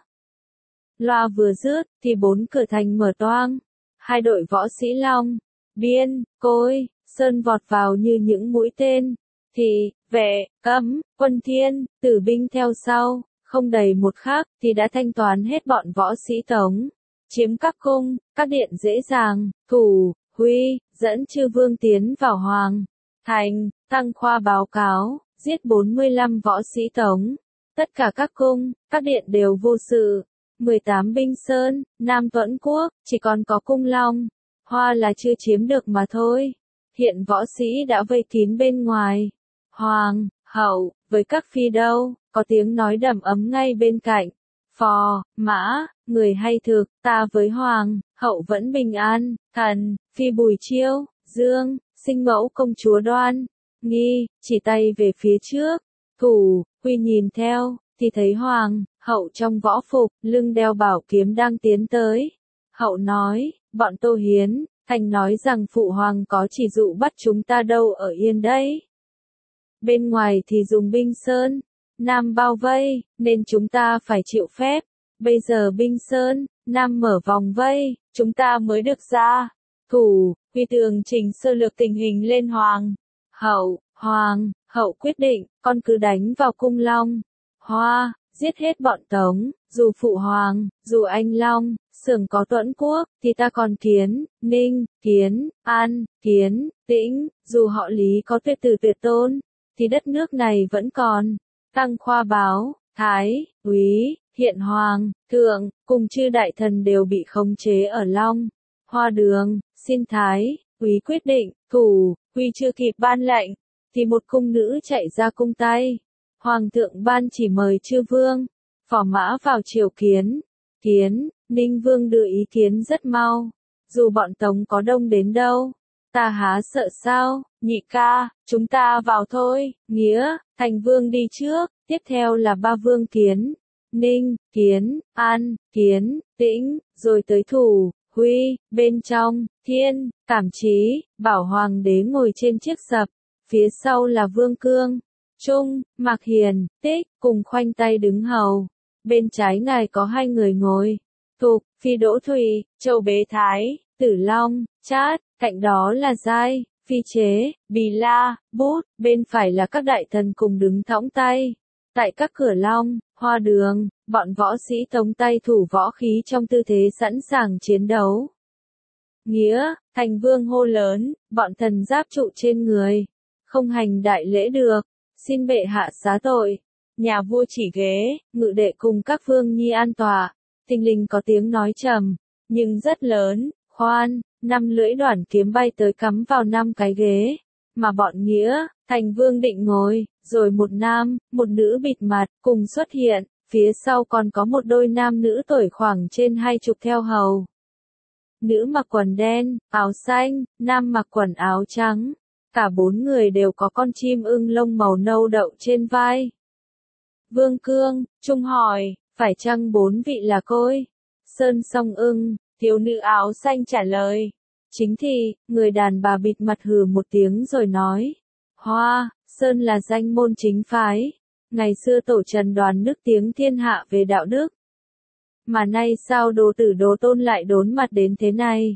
Loa vừa dứt, thì bốn cửa thành mở toang. Hai đội võ sĩ Long, biên, Côi, Sơn vọt vào như những mũi tên. Thị, vệ, cấm, quân thiên, tử binh theo sau, không đầy một khắc, thì đã thanh toán hết bọn võ sĩ Tống. Chiếm các cung, các điện dễ dàng. Thủ, Huy, dẫn chư vương tiến vào hoàng thành. Tăng Khoa báo cáo, giết bốn mươi lăm võ sĩ Tống. Tất cả các cung, các điện đều vô sự. mười tám binh Sơn, Nam Tuẫn Quốc, chỉ còn có cung Long Hoa là chưa chiếm được mà thôi. Hiện võ sĩ đã vây kín bên ngoài. Hoàng, hậu, với các phi đâu, có tiếng nói đầm ấm ngay bên cạnh. Phò, Mã, người hay thực, ta với hoàng, hậu vẫn bình an. Thần, phi Bùi Chiêu, Dương, sinh mẫu công chúa Đoan, Nghi, chỉ tay về phía trước. Thủ, Huy nhìn theo, thì thấy hoàng, hậu trong võ phục, lưng đeo bảo kiếm đang tiến tới. Hậu nói, bọn Tô Hiến thành nói rằng phụ hoàng có chỉ dụ bắt chúng ta đâu ở yên đấy. Bên ngoài thì dùng binh Sơn Nam bao vây, nên chúng ta phải chịu phép. Bây giờ binh Sơn Nam mở vòng vây, chúng ta mới được ra. Thủ, Huy tường trình sơ lược tình hình lên hoàng, hậu. Hoàng, hậu quyết định, con cứ đánh vào cung Long Hoa, giết hết bọn Tống. Dù phụ hoàng, dù anh Long Xưởng có Tuẫn Quốc, thì ta còn Kiến, Ninh, Kiến, An, Kiến, Tĩnh. Dù họ Lý có tuyệt tử tuyệt tôn, thì đất nước này vẫn còn. Tăng Khoa báo, Thái, Úy, hiện hoàng thượng cùng chư đại thần đều bị khống chế ở Long Hoa đường. Xin Thái, Úy quyết định. Thủ, Huy chưa kịp ban lệnh, thì một cung nữ chạy ra cung tay. Hoàng thượng ban chỉ mời chư vương, Phò Mã vào triều kiến. Kiến, Ninh Vương đưa ý kiến rất mau. Dù bọn Tống có đông đến đâu, ta há sợ sao. Nhị ca, chúng ta vào thôi. Nghĩa, Thành Vương đi trước, tiếp theo là ba vương Kiến, Ninh, Kiến, An, Kiến, Tĩnh, rồi tới Thủ, Huy, bên trong, Thiên, Cảm Chí, bảo hoàng đế ngồi trên chiếc sập, phía sau là Vương Cương, Trung, Mạc Hiền, Tích, cùng khoanh tay đứng hầu. Bên trái ngài có hai người ngồi, Thục, Phi Đỗ Thùy, Châu Bế Thái, Tử Long, Trát, cạnh đó là Giai, Phi Chế, Bì La, Bút, bên phải là các đại thần cùng đứng thõng tay. Tại các cửa long, hoa đường, bọn võ sĩ tống tay thủ võ khí trong tư thế sẵn sàng chiến đấu. Nghĩa, Thành Vương hô lớn, bọn thần giáp trụ trên người, không hành đại lễ được, xin bệ hạ xá tội. Nhà vua chỉ ghế, ngự đệ cùng các vương nhi an tọa, thình lình có tiếng nói trầm, nhưng rất lớn, khoan, năm lưỡi đoản kiếm bay tới cắm vào năm cái ghế, mà bọn Nghĩa, Thành Vương định ngồi, rồi một nam, một nữ bịt mặt, cùng xuất hiện, phía sau còn có một đôi nam nữ tuổi khoảng trên hai chục theo hầu. Nữ mặc quần đen, áo xanh, nam mặc quần áo trắng, cả bốn người đều có con chim ưng lông màu nâu đậu trên vai. Vương Cương, Trung hỏi, phải chăng bốn vị là Côi, Sơn Song ưng, thiếu nữ áo xanh trả lời. Chính thì, người đàn bà bịt mặt hừ một tiếng rồi nói. Hoa, Sơn là danh môn chính phái. Ngày xưa tổ Trần đoán nức tiếng thiên hạ về đạo đức. Mà nay sao đồ tử đồ tôn lại đốn mặt đến thế này?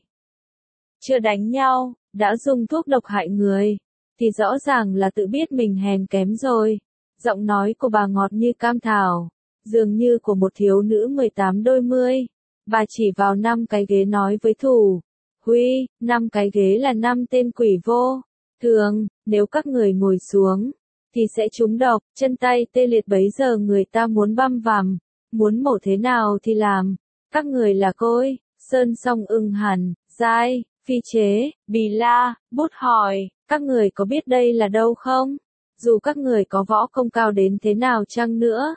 Chưa đánh nhau, đã dùng thuốc độc hại người. Thì rõ ràng là tự biết mình hèn kém rồi. Giọng nói của bà ngọt như cam thảo, dường như của một thiếu nữ mười tám đôi mươi. Bà chỉ vào năm cái ghế nói với Thủ, Huy, năm cái ghế là năm tên quỷ vô. Thường, nếu các người ngồi xuống, thì sẽ trúng độc, chân tay tê liệt bấy giờ người ta muốn băm vằm, muốn mổ thế nào thì làm. Các người là Côi, Sơn Song ưng hẳn, Giai, Phi Chế, Bì La, Bút hỏi, các người có biết đây là đâu không? Dù các người có võ công cao đến thế nào chăng nữa,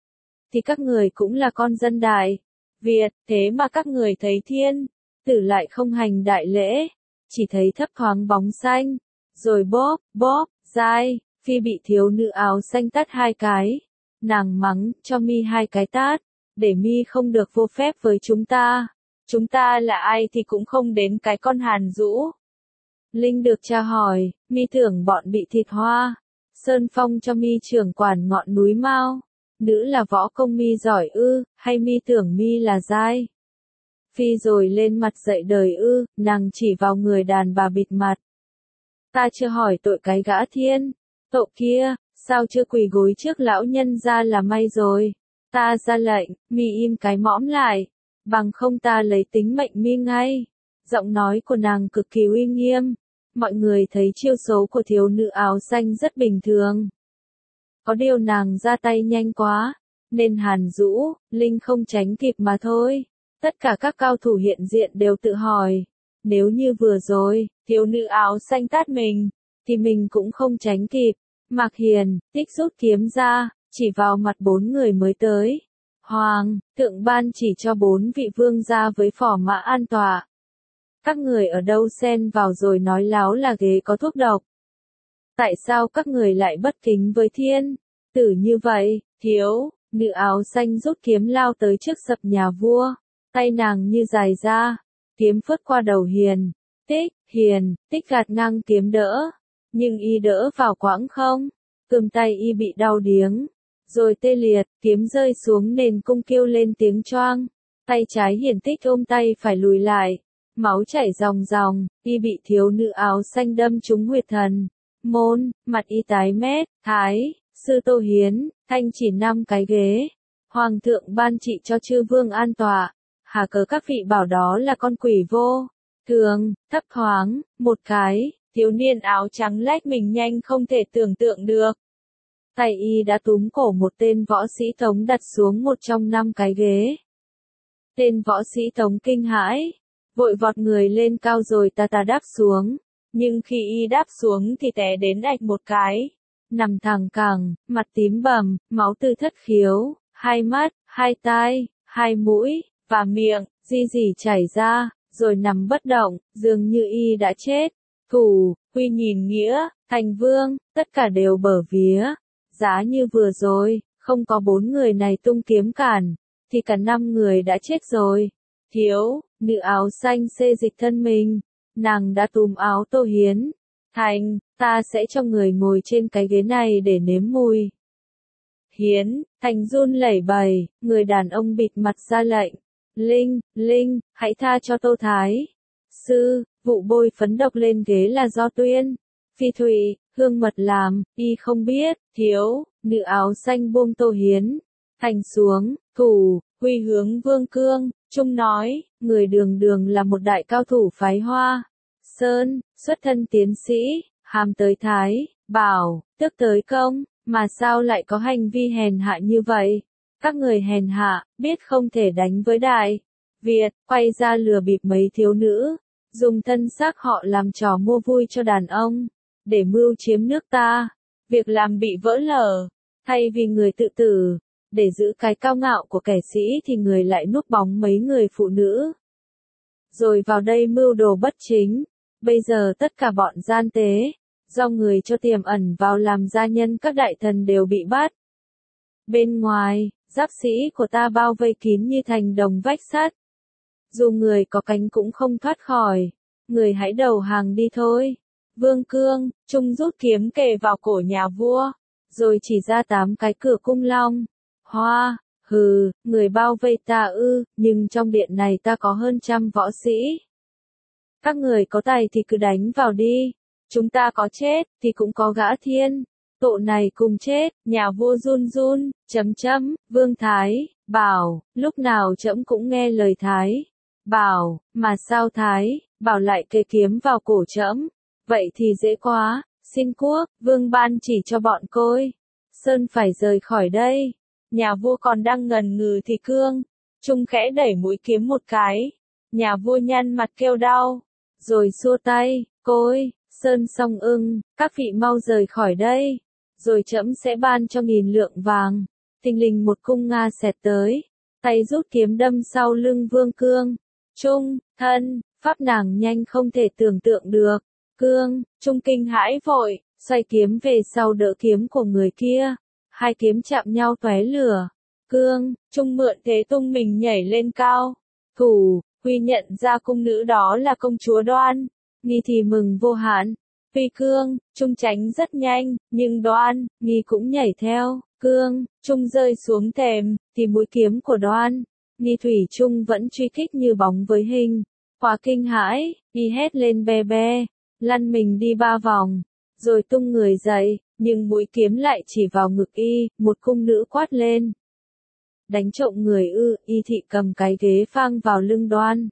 thì các người cũng là con dân Đại Việt, thế mà các người thấy thiên tử lại không hành đại lễ, chỉ thấy thấp thoáng bóng xanh, rồi bóp, bóp, Giai, Phi bị thiếu nữ áo xanh tát hai cái, nàng mắng cho mi hai cái tát, để mi không được vô phép với chúng ta, chúng ta là ai thì cũng không đến cái con Hàn Dũ. Linh được tra hỏi, mi tưởng bọn bị thịt hoa, Sơn Phong cho mi trưởng quản ngọn núi Mao, nữ là võ công mi giỏi ư, hay mi tưởng mi là Giai? Phi rồi lên mặt dậy đời ư, nàng chỉ vào người đàn bà bịt mặt. Ta chưa hỏi tội cái gã thiên, tội kia, sao chưa quỳ gối trước lão nhân ra là may rồi. Ta ra lệnh, mi im cái mõm lại, bằng không ta lấy tính mệnh mi ngay. Giọng nói của nàng cực kỳ uy nghiêm. Mọi người thấy chiêu số của thiếu nữ áo xanh rất bình thường. Có điều nàng ra tay nhanh quá, nên Hàn Dũ, Linh không tránh kịp mà thôi. Tất cả các cao thủ hiện diện đều tự hỏi, nếu như vừa rồi, thiếu nữ áo xanh tát mình, thì mình cũng không tránh kịp. Mạc Hiền, Tích rút kiếm ra, chỉ vào mặt bốn người mới tới. Hoàng, thượng ban chỉ cho bốn vị vương gia với phò mã an tọa. Các người ở đâu xen vào rồi nói láo là ghế có thuốc độc. Tại sao các người lại bất kính với thiên tử như vậy? Thiếu nữ áo xanh rút kiếm lao tới trước sập nhà vua, tay nàng như dài ra, kiếm phớt qua đầu Hiền, Tích, Hiền, Tích gạt ngang kiếm đỡ, nhưng y đỡ vào quãng không, cườm tay y bị đau điếng, rồi tê liệt, kiếm rơi xuống nền cung kêu lên tiếng choang, tay trái Hiền Tích ôm tay phải lùi lại, máu chảy ròng ròng, y bị thiếu nữ áo xanh đâm trúng huyệt thần, môn, mặt y tái mét, Thái, sư Tô Hiến, thanh chỉ năm cái ghế, hoàng thượng ban trị cho chư vương an tọa, hà cớ các vị bảo đó là con quỷ vô. Thường, thấp thoáng, một cái, thiếu niên áo trắng lách mình nhanh không thể tưởng tượng được. Tay y đã túm cổ một tên võ sĩ Tống đặt xuống một trong năm cái ghế. Tên võ sĩ Tống kinh hãi, vội vọt người lên cao rồi ta ta đáp xuống, nhưng khi y đáp xuống thì té đến ạch một cái, nằm thẳng cẳng, mặt tím bầm, máu từ thất khiếu, hai mắt, hai tai, hai mũi, và miệng, di dì chảy ra, rồi nằm bất động, dường như y đã chết. Thủ, Huy nhìn Nghĩa, Thành Vương, tất cả đều bở vía. Giá như vừa rồi, không có bốn người này tung kiếm cản, thì cả năm người đã chết rồi. Thiếu, nữ áo xanh xê dịch thân mình, nàng đã túm áo Tô Hiến. Thành, ta sẽ cho người ngồi trên cái ghế này để nếm mùi. Hiến, Thành run lẩy bẩy, người đàn ông bịt mặt ra lệnh. Linh, Linh, hãy tha cho Tô Thái. Sư, vụ bôi phấn độc lên ghế là do Tuyên. Phi Thụy, Hương Mật làm, y không biết. Thiếu, nữ áo xanh buông Tô Hiến. Thành xuống, thủ, huy hướng Vương Cương. Trung nói, người đường đường là một đại cao thủ phái Hoa Sơn, xuất thân tiến sĩ, hàm tới Thái, Bảo, tước tới Công, mà sao lại có hành vi hèn hạ như vậy? Các người hèn hạ, biết không thể đánh với Đại Việt, quay ra lừa bịp mấy thiếu nữ, dùng thân xác họ làm trò mua vui cho đàn ông, để mưu chiếm nước ta. Việc làm bị vỡ lở, thay vì người tự tử, để giữ cái cao ngạo của kẻ sĩ thì người lại núp bóng mấy người phụ nữ. Rồi vào đây mưu đồ bất chính. Bây giờ tất cả bọn gian tế, do người cho tiềm ẩn vào làm gia nhân các đại thần đều bị bắt. Bên ngoài, giáp sĩ của ta bao vây kín như thành đồng vách sắt. Dù người có cánh cũng không thoát khỏi. Người hãy đầu hàng đi thôi. Vương Cương, Trung rút kiếm kề vào cổ nhà vua, rồi chỉ ra tám cái cửa cung long. Hoa, hừ, người bao vây ta ư, nhưng trong điện này ta có hơn trăm võ sĩ. Các người có tài thì cứ đánh vào đi. Chúng ta có chết, thì cũng có gã thiên. Tộ này cùng chết, nhà vua run run, chấm chấm, Vương Thái, Bảo, lúc nào trẫm cũng nghe lời Thái. Bảo, mà sao Thái, Bảo lại kề kiếm vào cổ trẫm. Vậy thì dễ quá, xin quốc, Vương ban chỉ cho bọn côi. Sơn phải rời khỏi đây. Nhà vua còn đang ngần ngừ thì Cương, Trung khẽ đẩy mũi kiếm một cái. Nhà vua nhăn mặt kêu đau, rồi xua tay, côi, Sơn song ưng, các vị mau rời khỏi đây, rồi trẫm sẽ ban cho nghìn lượng vàng. Thình lình một cung Nga xẹt tới, tay rút kiếm đâm sau lưng Vương Cương. Trung, thân, pháp nàng nhanh không thể tưởng tượng được. Cương, Trung kinh hãi vội, xoay kiếm về sau đỡ kiếm của người kia. Hai kiếm chạm nhau tóe lửa. Cương, Trung mượn thế tung mình nhảy lên cao. Thủ, Huy nhận ra cung nữ đó là công chúa Đoan. Nghi thì mừng vô hạn. Tuy Cương, Trung tránh rất nhanh, nhưng Đoan, Nghi cũng nhảy theo. Cương, Trung rơi xuống thềm, thì mũi kiếm của Đoan, Nghi thủy chung vẫn truy kích như bóng với hình. Quá kinh hãi, y hét lên be be, lăn mình đi ba vòng, rồi tung người dậy, nhưng mũi kiếm lại chỉ vào ngực y. Một cung nữ quát lên. Đánh trộm người ư? Y thị cầm cái ghế phang vào lưng Đoan.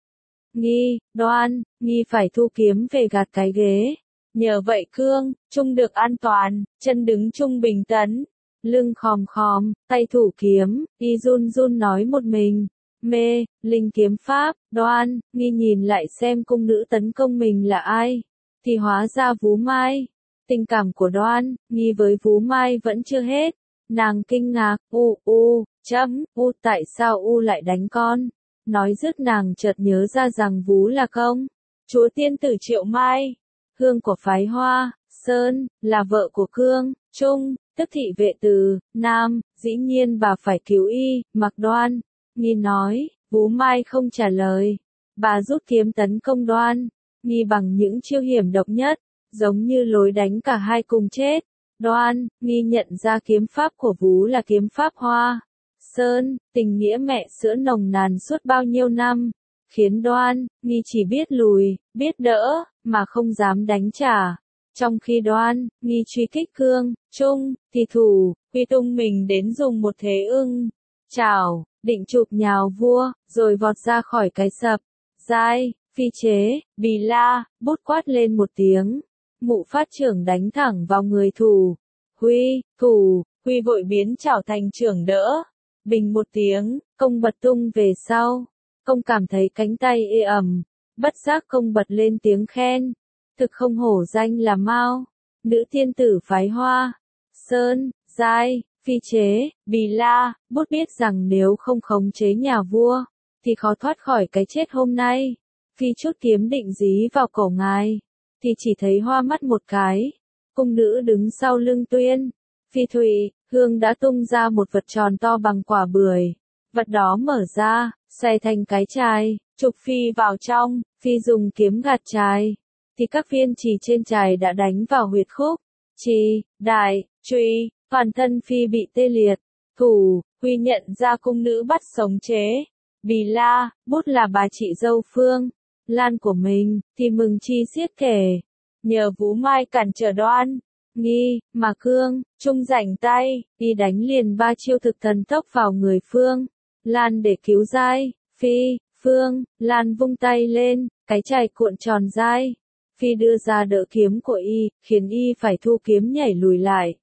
Nghi, Đoan, Nghi phải thu kiếm về gạt cái ghế. Nhờ vậy Cương, Trung được an toàn, chân đứng trung bình tấn, lưng khom khom, tay thủ kiếm, y run run nói một mình. Mê, linh kiếm pháp. Đoan, Nghi nhìn lại xem cung nữ tấn công mình là ai, thì hóa ra Vú Mai. Tình cảm của Đoan, Nghi với Vú Mai vẫn chưa hết. Nàng kinh ngạc, u u, chấm, u tại sao u lại đánh con? Nói dứt nàng chợt nhớ ra rằng Vú là công chúa tiên tử Triệu Mai, hương của phái Hoa Sơn, là vợ của Cương, Trung, tức thị vệ từ Nam. Dĩ nhiên bà phải cứu y. Mặc Đoan, Nghi nói. Vú Mai không trả lời. Bà rút kiếm tấn công Đoan, Nghi bằng những chiêu hiểm độc nhất, giống như lối đánh cả hai cùng chết. Đoan, Nghi nhận ra kiếm pháp của Vú là kiếm pháp Hoa Sơn, tình nghĩa mẹ sữa nồng nàn suốt bao nhiêu năm, khiến Đoan, Nghi chỉ biết lùi, biết đỡ, mà không dám đánh trả. Trong khi Đoan, Nghi truy kích Cương, Trung, thì Thủ, Huy tung mình đến dùng một thế ưng chảo, định chụp nhào vua, rồi vọt ra khỏi cái sập. Giai, phi chế, bì la, bút quát lên một tiếng. Mụ phát trưởng đánh thẳng vào người Thủ. Huy, Thủ, Huy vội biến chảo thành trưởng đỡ. Bình một tiếng, công bật tung về sau. Công cảm thấy cánh tay ê ẩm, bất giác công bật lên tiếng khen. Thực không hổ danh là Mao, nữ tiên tử phái Hoa Sơn. Giai, phi chế, bì la, bút biết rằng nếu không khống chế nhà vua, thì khó thoát khỏi cái chết hôm nay. Phi chút kiếm định dí vào cổ ngài, thì chỉ thấy hoa mắt một cái. Cung nữ đứng sau lưng Tuyên. Phi thủy, hương đã tung ra một vật tròn to bằng quả bưởi. Vật đó mở ra, xoay thành cái chài, trục Phi vào trong, Phi dùng kiếm gạt chài. Thì các viên chì trên chài đã đánh vào huyệt khúc. Chì, đại, truy, toàn thân Phi bị tê liệt. Thủ, Huy nhận ra cung nữ bắt sống chế. Bì la, bút là bà chị dâu Phương Lan của mình, thì mừng chi xiết kể. Nhờ Vú Mai cản trở Đoan, Nghi, mà Cương, Trung rảnh tay, đi đánh liền ba chiêu thực thần tốc vào người Phương Lan để cứu giai. Phi, Phương Lan vung tay lên, cái chày cuộn tròn giai. Phi đưa ra đỡ kiếm của y, khiến y phải thu kiếm nhảy lùi lại.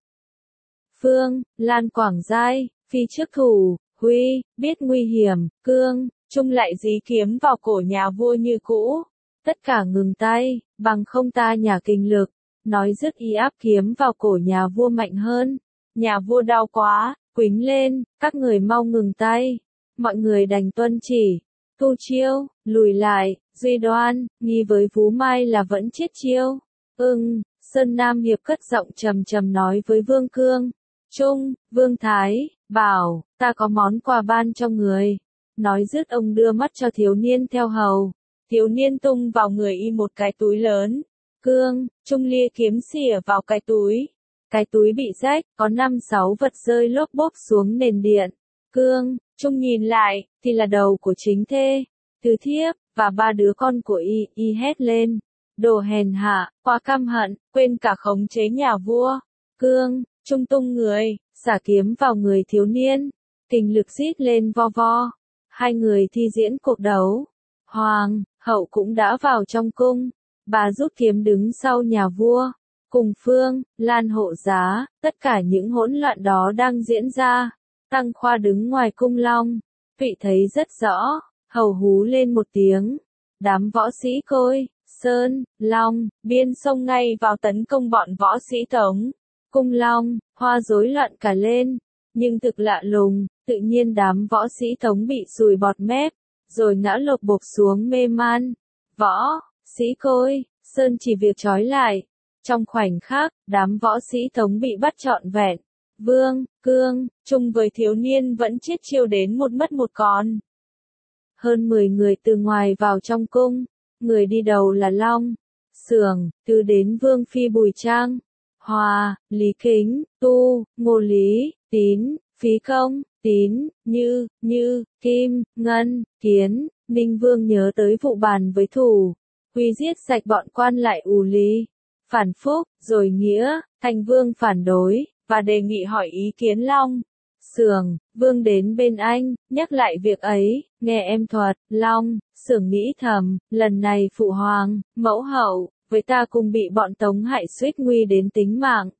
Phương Lan quảng giai, Phi trước thủ. Huy, biết nguy hiểm, Cương, Trung lại dí kiếm vào cổ nhà vua như cũ. Tất cả ngừng tay, bằng không ta nhả kinh lực. Nói dứt y áp kiếm vào cổ nhà vua mạnh hơn. Nhà vua đau quá, quýnh lên, các người mau ngừng tay. Mọi người đành tuân chỉ. Thu chiêu, lùi lại, Duy Đoan, Nghi với Vú Mai là vẫn chết chiêu. Ưng, Sơn Nam Hiệp cất giọng trầm trầm nói với Vương Cương. Trung, Vương Thái, bảo, ta có món quà ban cho người. Nói dứt ông đưa mắt cho thiếu niên theo hầu. Thiếu niên tung vào người y một cái túi lớn. Cương, Trung lia kiếm xỉa vào cái túi. Cái túi bị rách, có năm sáu vật rơi lốp bốp xuống nền điện. Cương, Trung nhìn lại, thì là đầu của chính thê, Tứ Thiếp, và ba đứa con của y, y hét lên. Đồ hèn hạ, quá căm hận, quên cả khống chế nhà vua. Cương, Trung tung người, xả kiếm vào người thiếu niên. Kình lực rít lên vo vo. Hai người thi diễn cuộc đấu. Hoàng, hậu cũng đã vào trong cung. Bà rút kiếm đứng sau nhà vua. Cùng Phương Lan hộ giá, tất cả những hỗn loạn đó đang diễn ra. Tăng Khoa đứng ngoài cung long. Vị thấy rất rõ, hầu hú lên một tiếng. Đám võ sĩ Côi, Sơn, Long, Biên xông ngay vào tấn công bọn võ sĩ Tống. Cung long, Hoa rối loạn cả lên. Nhưng thực lạ lùng, tự nhiên đám võ sĩ Tống bị sùi bọt mép, rồi ngã lộp bộp xuống mê man. Võ sĩ Côi, Sơn chỉ việc trói lại. Trong khoảnh khắc, đám võ sĩ Tống bị bắt trọn vẹn. Vương, Cương, Trung với thiếu niên vẫn chết chiêu đến một mất một còn. Hơn mười người từ ngoài vào trong cung. Người đi đầu là Long, Sưởng, từ đến Vương Phi Bùi Trang, Hòa, Lý Kính, Tu, Ngô Lý, Tín, Phí Công, Tín, Như, Như, Kim, Ngân, Kiến. Ninh Vương nhớ tới vụ bàn với thủ. Huy giết sạch bọn quan lại ù lý. Phản phúc, rồi nghĩa, thành Vương phản đối, và đề nghị hỏi ý kiến Long. Sưởng, Vương đến bên anh, nhắc lại việc ấy, nghe em thuật. Long, Sưởng nghĩ thầm, lần này phụ hoàng, mẫu hậu, với ta cùng bị bọn Tống hại suýt nguy đến tính mạng.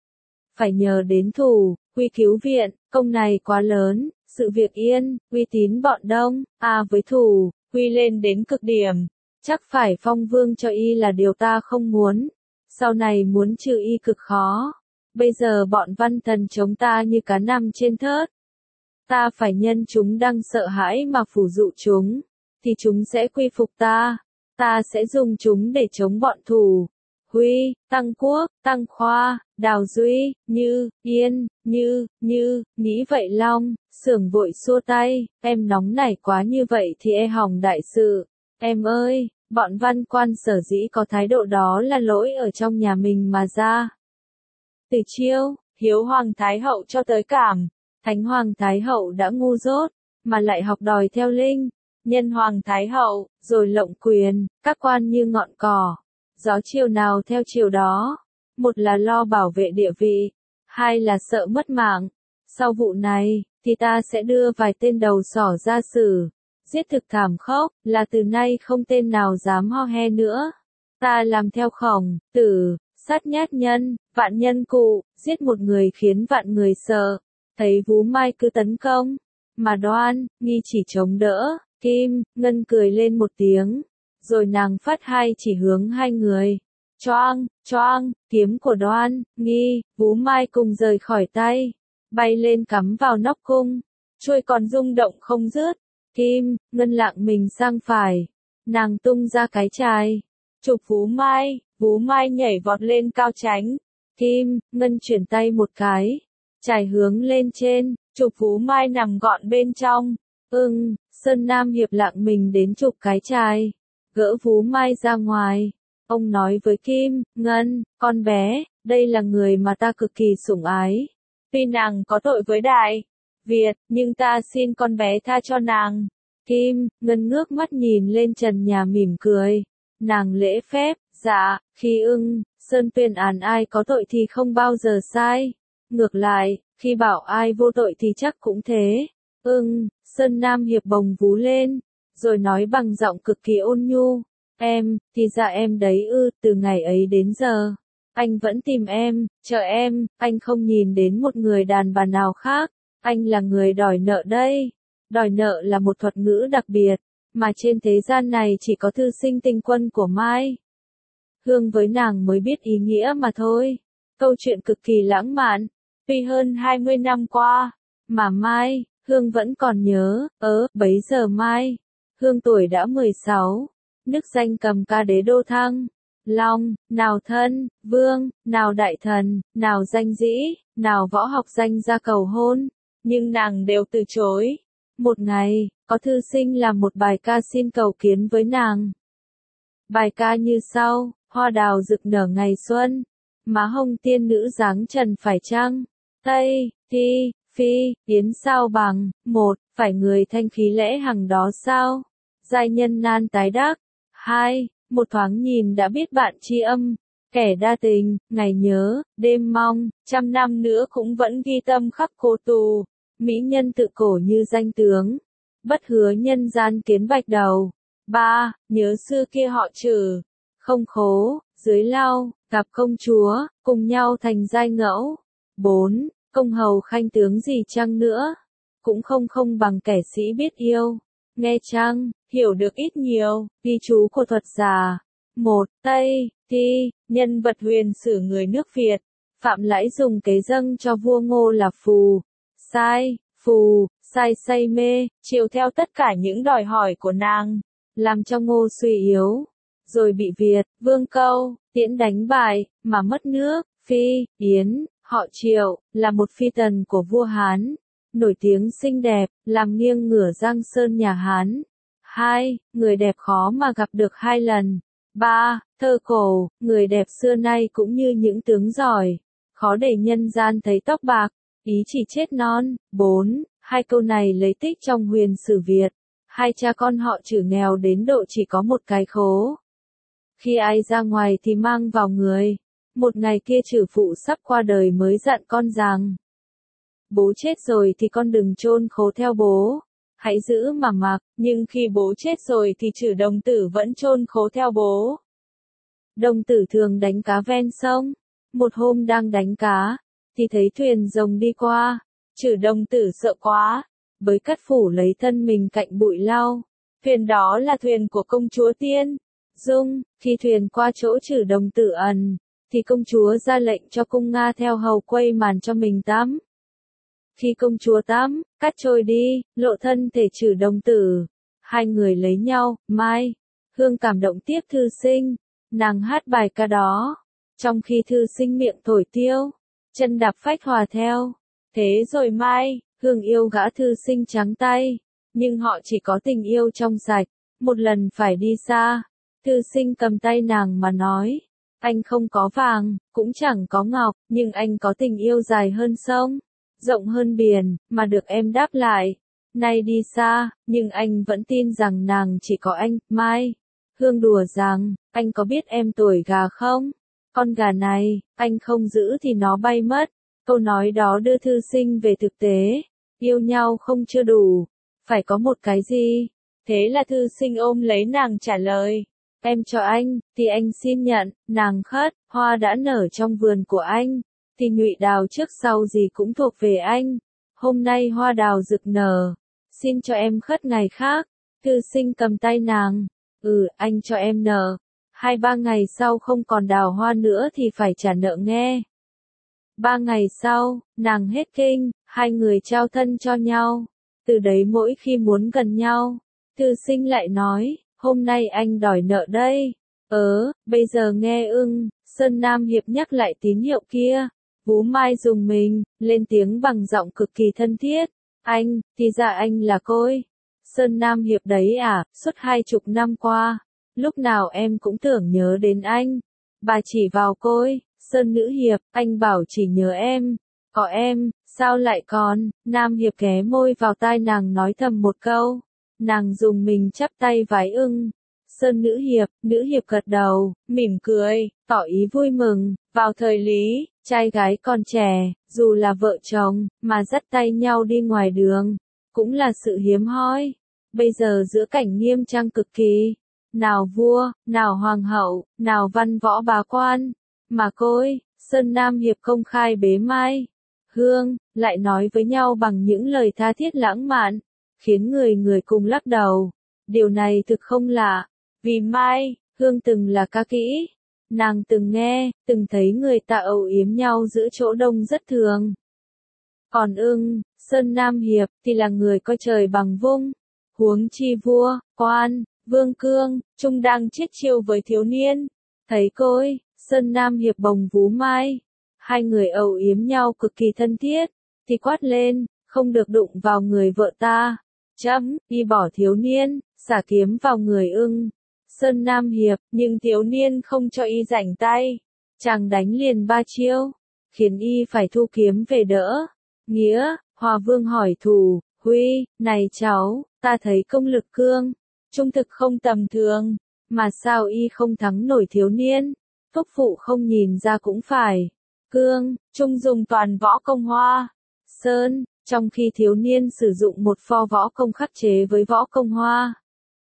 Phải nhờ đến thủ, Huy cứu viện, công này quá lớn, sự việc yên, uy tín bọn Đông, à với thủ, Huy lên đến cực điểm. Chắc phải phong vương cho y là điều ta không muốn. Sau này muốn trừ y cực khó. Bây giờ bọn văn thần chống ta như cá nằm trên thớt. Ta phải nhân chúng đang sợ hãi mà phủ dụ chúng. Thì chúng sẽ quy phục ta. Ta sẽ dùng chúng để chống bọn thù. Huy, Tăng Quốc, Tăng Khoa, Đào Duy, Như, Yên, Như, Như, nghĩ vậy Long, Sưởng vội xua tay. Em nóng nảy quá như vậy thì e hỏng đại sự. Em ơi, bọn văn quan sở dĩ có thái độ đó là lỗi ở trong nhà mình mà ra. Từ chiêu, hiếu hoàng thái hậu cho tới cảm, thánh hoàng thái hậu đã ngu dốt, mà lại học đòi theo linh, nhân hoàng thái hậu, rồi lộng quyền, các quan như ngọn cỏ. Gió chiều nào theo chiều đó, một là lo bảo vệ địa vị, hai là sợ mất mạng. Sau vụ này, thì ta sẽ đưa vài tên đầu sỏ ra xử. Giết thực thảm khốc, là từ nay không tên nào dám ho he nữa. Ta làm theo Khổng Tử, sát nhát nhân, vạn nhân cụ, giết một người khiến vạn người sợ. Thấy Vú Mai cứ tấn công, mà Đoan, Nghi chỉ chống đỡ. Kim, Ngân cười lên một tiếng, rồi nàng phát hai chỉ hướng hai người. Choang, choang, kiếm của Đoan, Nghi, Vú Mai cùng rời khỏi tay, bay lên cắm vào nóc cung. Chuôi còn rung động không dứt. Kim, Ngân lạng mình sang phải, nàng tung ra cái chài, chụp Vú Mai, Vú Mai nhảy vọt lên cao tránh. Kim, Ngân chuyển tay một cái, trải hướng lên trên, chụp vú mai nằm gọn bên trong. Ưng, Sơn Nam Hiệp lặng mình đến chụp cái chài, gỡ vú mai ra ngoài. Ông nói với Kim, Ngân, con bé, đây là người mà ta cực kỳ sủng ái. Tuy nàng có tội với Đại Việt, nhưng ta xin con bé tha cho nàng. Kim, Ngân ngước mắt nhìn lên trần nhà mỉm cười. Nàng lễ phép, dạ, khi Ưng, Sơn tuyên án ai có tội thì không bao giờ sai. Ngược lại, khi bảo ai vô tội thì chắc cũng thế. Ưng, Sơn Nam Hiệp bồng vú lên, rồi nói bằng giọng cực kỳ ôn nhu. Em, thì ra em đấy ư, từ ngày ấy đến giờ. Anh vẫn tìm em, chờ em, anh không nhìn đến một người đàn bà nào khác. Anh là người đòi nợ đây. Đòi nợ là một thuật ngữ đặc biệt, mà trên thế gian này chỉ có thư sinh tinh quân của Mai Hương với nàng mới biết ý nghĩa mà thôi. Câu chuyện cực kỳ lãng mạn, tuy hơn hai mươi năm qua, mà Mai Hương vẫn còn nhớ. Ớ, bấy giờ Mai Hương tuổi đã mười sáu, nức danh cầm ca đế đô thăng. Long, nào thân, vương, nào đại thần, nào danh dĩ, nào võ học danh ra cầu hôn, nhưng nàng đều từ chối. Một ngày, có thư sinh làm một bài ca xin cầu kiến với nàng. Bài ca như sau: hoa đào rực nở ngày xuân, má hồng tiên nữ dáng trần phải chăng? Tây, thi, phi, yến sao bằng, một, phải người thanh khí lẽ hằng đó sao? Giai nhân nan tái đắc. Hai, một thoáng nhìn đã biết bạn tri âm, kẻ đa tình, ngày nhớ, đêm mong, trăm năm nữa cũng vẫn ghi tâm khắc cố tù. Mỹ nhân tự cổ như danh tướng, bất hứa nhân gian kiến bạch đầu. Ba, nhớ xưa kia họ Trử, không khố, dưới lao, gặp công chúa, cùng nhau thành giai ngẫu. Bốn, công hầu khanh tướng gì chăng nữa, cũng không không bằng kẻ sĩ biết yêu. Nghe chăng, hiểu được ít nhiều, ghi chú của thuật giả. Một, Tây, thi, nhân vật huyền sử người nước Việt. Phạm Lãi dùng kế dâng cho vua Ngô là phù. Sai, phù, sai say mê, chiều theo tất cả những đòi hỏi của nàng, làm cho Ngô suy yếu, rồi bị Việt, Vương Câu, Tiễn đánh bại, mà mất nước. Phi, Yến, họ Triệu, là một phi tần của vua Hán, nổi tiếng xinh đẹp, làm nghiêng ngửa Giang Sơn nhà Hán. Hai, người đẹp khó mà gặp được hai lần. Ba, thơ cổ, người đẹp xưa nay cũng như những tướng giỏi, khó để nhân gian thấy tóc bạc, ý chỉ chết non. Bốn, hai câu này lấy tích trong huyền sử Việt. Hai cha con họ Trử nghèo đến độ chỉ có một cái khố. Khi ai ra ngoài thì mang vào người. Một ngày kia Trử phụ sắp qua đời mới dặn con rằng: bố chết rồi thì con đừng chôn khố theo bố, hãy giữ mà mặc. Nhưng khi bố chết rồi thì Trử đồng tử vẫn chôn khố theo bố. Đồng tử thường đánh cá ven sông. Một hôm đang đánh cá, thì thấy thuyền rồng đi qua. Trử đồng tử sợ quá, bới cắt phủ lấy thân mình cạnh bụi lau. Thuyền đó là thuyền của công chúa Tiên Dung. Khi thuyền qua chỗ Trử đồng tử ẩn, thì công chúa ra lệnh cho cung Nga theo hầu quây màn cho mình tắm. Khi công chúa tắm, cát trôi đi, lộ thân thể Trử đồng tử. Hai người lấy nhau. Mai Hương cảm động tiếp thư sinh, nàng hát bài ca đó, trong khi thư sinh miệng thổi tiêu, chân đạp phách hòa theo. Thế rồi Mai Hương yêu gã thư sinh trắng tay, nhưng họ chỉ có tình yêu trong sạch. Một lần phải đi xa, thư sinh cầm tay nàng mà nói: anh không có vàng, cũng chẳng có ngọc, nhưng anh có tình yêu dài hơn sông, rộng hơn biển, mà được em đáp lại. Nay đi xa, nhưng anh vẫn tin rằng nàng chỉ có anh. Mai Hương đùa rằng: anh có biết em tuổi gà không? Con gà này, anh không giữ thì nó bay mất. Câu nói đó đưa thư sinh về thực tế. Yêu nhau không chưa đủ, phải có một cái gì. Thế là thư sinh ôm lấy nàng trả lời: em cho anh, thì anh xin nhận. Nàng khất: hoa đã nở trong vườn của anh, thì nhụy đào trước sau gì cũng thuộc về anh. Hôm nay hoa đào rực nở, xin cho em khất ngày khác. Thư sinh cầm tay nàng: ừ, anh cho em nở. Hai ba ngày sau không còn đào hoa nữa thì phải trả nợ nghe. Ba ngày sau, nàng hết kinh, hai người trao thân cho nhau. Từ đấy mỗi khi muốn gần nhau, thư sinh lại nói: hôm nay anh đòi nợ đây. Ớ, bây giờ nghe Ưng, Sơn Nam Hiệp nhắc lại tín hiệu kia. Vũ Mai dùng mình, lên tiếng bằng giọng cực kỳ thân thiết. Anh, thì ra anh là Côi. Sơn Nam Hiệp đấy à, suốt hai chục năm qua. Lúc nào em cũng tưởng nhớ đến anh. Bà chỉ vào Côi. Sơn Nữ Hiệp, anh bảo chỉ nhớ em. Có em, sao lại còn? Nam Hiệp ghé môi vào tai nàng nói thầm một câu. Nàng dùng mình chắp tay vái ưng. Sơn Nữ Hiệp, Nữ Hiệp gật đầu, mỉm cười, tỏ ý vui mừng. Vào thời lý, trai gái còn trẻ, dù là vợ chồng, mà dắt tay nhau đi ngoài đường, cũng là sự hiếm hoi. Bây giờ giữa cảnh nghiêm trang cực kỳ, nào vua, nào hoàng hậu, nào văn võ bá quan, mà Côi, Sơn Nam Hiệp công khai bế Mai Hương, lại nói với nhau bằng những lời tha thiết lãng mạn, khiến người người cùng lắc đầu. Điều này thực không lạ, vì Mai Hương từng là ca kỹ. Nàng từng nghe, từng thấy người ta âu yếm nhau giữa chỗ đông rất thường. Còn ưng, Sơn Nam Hiệp, thì là người coi trời bằng vung. Huống chi vua, quan, vương cương, trung đang chiết chiêu với thiếu niên. Thấy Côi, Sơn Nam Hiệp bồng vú Mai. Hai người âu yếm nhau cực kỳ thân thiết, thì quát lên, không được đụng vào người vợ ta. Chấm, y bỏ thiếu niên, xả kiếm vào người ưng. Sơn Nam Hiệp, nhưng thiếu niên không cho y rảnh tay. Chàng đánh liền ba chiêu, khiến y phải thu kiếm về đỡ. Nghĩa, Hòa Vương hỏi thù, Huy, này cháu, ta thấy công lực cương, trung thực không tầm thường, mà sao y không thắng nổi thiếu niên? Thúc phụ không nhìn ra cũng phải. Cương, trung dùng toàn võ công Hoa Sơn, trong khi thiếu niên sử dụng một pho võ công khắc chế với võ công Hoa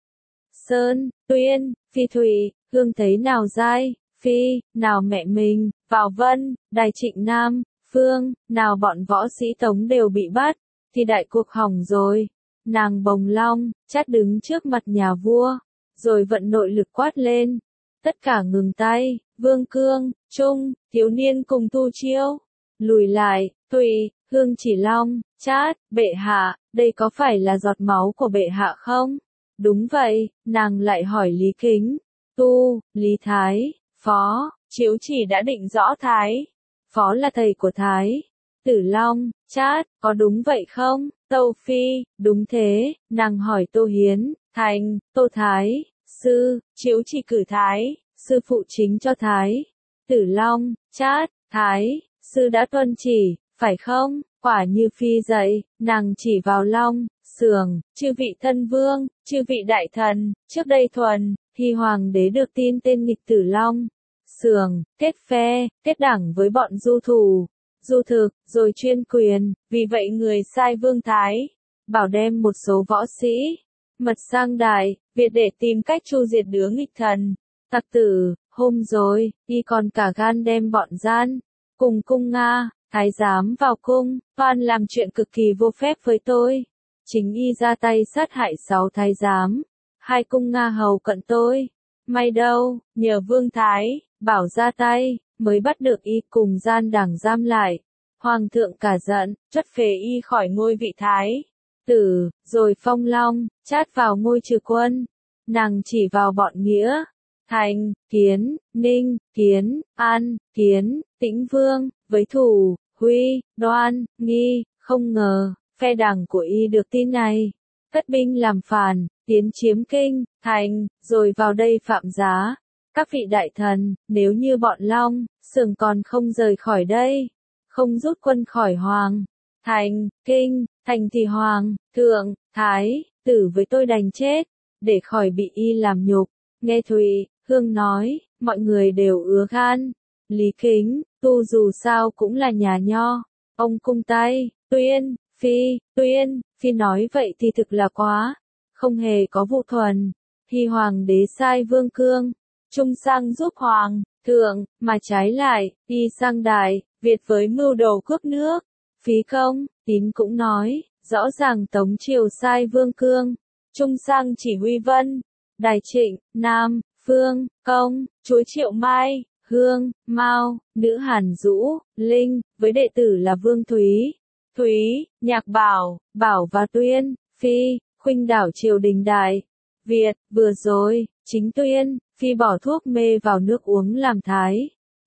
Sơn, Tuyên, Phi Thủy, Hương thấy nào dai, Phi, nào mẹ mình, vào Vân, Đài Trịnh Nam, Phương, nào bọn võ sĩ Tống đều bị bắt, thì đại cuộc hỏng rồi. Nàng bồng long, chát đứng trước mặt nhà vua, rồi vận nội lực quát lên. Tất cả ngừng tay, Vương Cương, Trung, thiếu niên cùng tu chiêu. Lùi lại, Thủy, Hương chỉ long, chát, bệ hạ, đây có phải là giọt máu của bệ hạ không? Đúng vậy, nàng lại hỏi Lý Kính. Tu, Lý Thái, Phó, chiếu chỉ đã định rõ Thái. Phó là thầy của Thái. Tử Long, chát, có đúng vậy không? Tâu Phi, đúng thế, nàng hỏi Tô Hiến, Thành, Tô Thái, Sư, chiếu chỉ cử Thái, sư phụ chính cho Thái. Tử Long, chát, Thái, sư đã tuân chỉ, phải không? Quả như Phi dạy, nàng chỉ vào Long, Sường, chư vị thân vương, chư vị đại thần, trước đây thuần, thì hoàng đế được tin tên nghịch Tử Long, Sường, kết phe, kết đảng với bọn du thủ, du thực, rồi chuyên quyền, vì vậy người sai Vương Thái, bảo đem một số võ sĩ, mật sang Đại Việt để tìm cách tru diệt đứa nghịch thần, tặc tử. Hôm rồi, y còn cả gan đem bọn gian, cùng cung Nga, thái giám vào cung, toan làm chuyện cực kỳ vô phép với tôi. Chính y ra tay sát hại sáu thái giám, hai cung Nga hầu cận tôi. May đâu, nhờ Vương Thái, bảo ra tay, mới bắt được y cùng gian đảng giam lại. Hoàng thượng cả giận, truất phế y khỏi ngôi vị thái tử, rồi phong long, chát vào ngôi trừ quân. Nàng chỉ vào bọn Nghĩa, Thành, Kiến, Ninh, Kiến, An, Kiến, Tĩnh Vương, với Thủ, Huy, Đoan, Nghi, không ngờ, phe đảng của y được tin này. Cất binh làm phản, tiến chiếm kinh, thành, rồi vào đây phạm giá. Các vị đại thần, nếu như bọn Long, Sường còn không rời khỏi đây, không rút quân khỏi Hoàng, Thành, Kinh, thành thì Hoàng, Thượng, Thái, tử với tôi đành chết, để khỏi bị y làm nhục. Nghe Thùy, Hương nói, mọi người đều ứa gan. Lý Kính, tu dù sao cũng là nhà nho. Ông cung tay, Tuyên, Phi, Tuyên, Phi nói vậy thì thực là quá. Không hề có vụ thuần. Thì hoàng đế sai Vương Cương, Trung sang giúp Hoàng, Thượng, mà trái lại, đi sang Đại Việt với mưu đồ cướp nước. Phí Công, Tín cũng nói, rõ ràng Tống triều sai Vương Cương, Trung sang chỉ huy Vân, Đài Trịnh, Nam, Phương, Công, chúa Triệu Mai, Hương, Mao, nữ Hàn Dũ, Linh, với đệ tử là Vương Thúy, Thúy, Nhạc Bảo, Bảo và Tuyên, Phi, khuynh đảo triều đình Đại Việt. Vừa rồi, chính Tuyên, Phi bỏ thuốc mê vào nước uống làm thái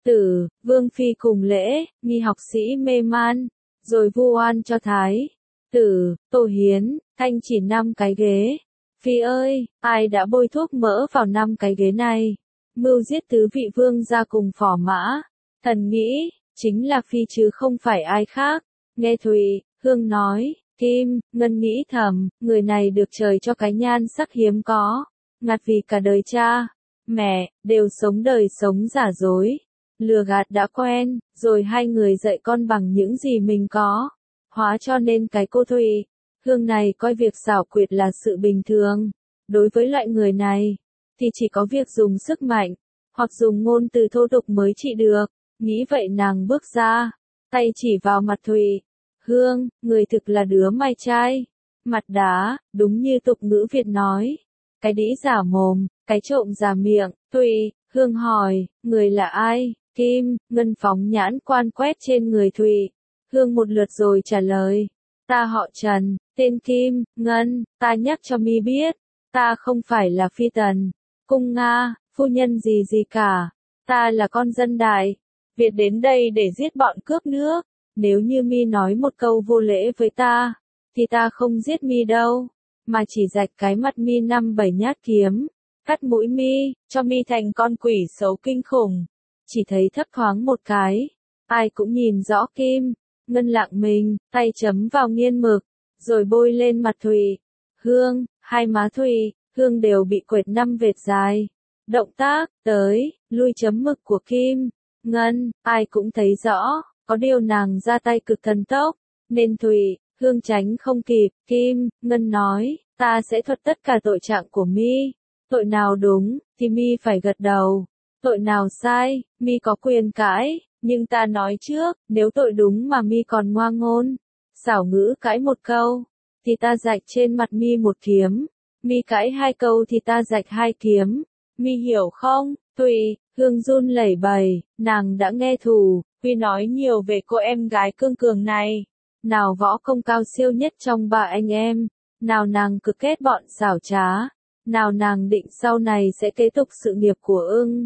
tử, vương phi cùng lễ, nghi học sĩ mê man, rồi vu oan cho thái tử, Tổ Hiến, thanh chỉ năm cái ghế. Phi ơi, ai đã bôi thuốc mỡ vào năm cái ghế này? Mưu giết tứ vị vương gia cùng phò mã. Thần nghĩ, chính là Phi chứ không phải ai khác. Nghe Thùy, Hương nói, Kim, Ngân nghĩ thầm, người này được trời cho cái nhan sắc hiếm có. Ngặt vì cả đời cha, mẹ, đều sống đời sống giả dối. Lừa gạt đã quen, rồi hai người dạy con bằng những gì mình có. Hóa cho nên cái cô Thùy, Hương này coi việc xảo quyệt là sự bình thường. Đối với loại người này, thì chỉ có việc dùng sức mạnh, hoặc dùng ngôn từ thô tục mới trị được. Nghĩ vậy nàng bước ra, tay chỉ vào mặt Thùy. Hương, người thực là đứa mai trai. Mặt đá, đúng như tục ngữ Việt nói. Cái đĩ giả mồm, cái trộm giả miệng. Thùy, Hương hỏi, người là ai? Kim, Ngân phóng nhãn quan quét trên người Thùy. Hương một lượt rồi trả lời. Ta họ Trần, tên Kim, Ngân, ta nhắc cho mi biết. Ta không phải là phi tần, cung Nga, phu nhân gì gì cả. Ta là con dân đại Việt đến đây để giết bọn cướp nước. Nếu như mi nói một câu vô lễ với ta, thì ta không giết mi đâu, mà chỉ rạch cái mặt mi năm bảy nhát kiếm, cắt mũi mi, cho mi thành con quỷ xấu kinh khủng. Chỉ thấy thấp thoáng một cái, ai cũng nhìn rõ Kim, Ngân lặng mình, tay chấm vào nghiên mực, rồi bôi lên mặt Thùy. Hương, hai má Thùy, Hương đều bị quệt năm vệt dài. Động tác, tới, lui chấm mực của Kim, Ngân, ai cũng thấy rõ, có điều nàng ra tay cực thần tốc, nên Thùy, Hương tránh không kịp. Kim, Ngân nói, ta sẽ thuật tất cả tội trạng của mi. Tội nào đúng, thì mi phải gật đầu. Tội nào sai, mi có quyền cãi, nhưng ta nói trước, nếu tội đúng mà mi còn ngoa ngôn, xảo ngữ cãi một câu, thì ta rạch trên mặt mi một kiếm. Mi cãi hai câu thì ta rạch hai kiếm. Mi hiểu không? Thùy, Hương run lẩy bẩy, nàng đã nghe Thù Huy nói nhiều về cô em gái cương cường này. Nào võ công cao siêu nhất trong ba anh em, nào nàng cực kết bọn xảo trá, nào nàng định sau này sẽ kế tục sự nghiệp của Ưng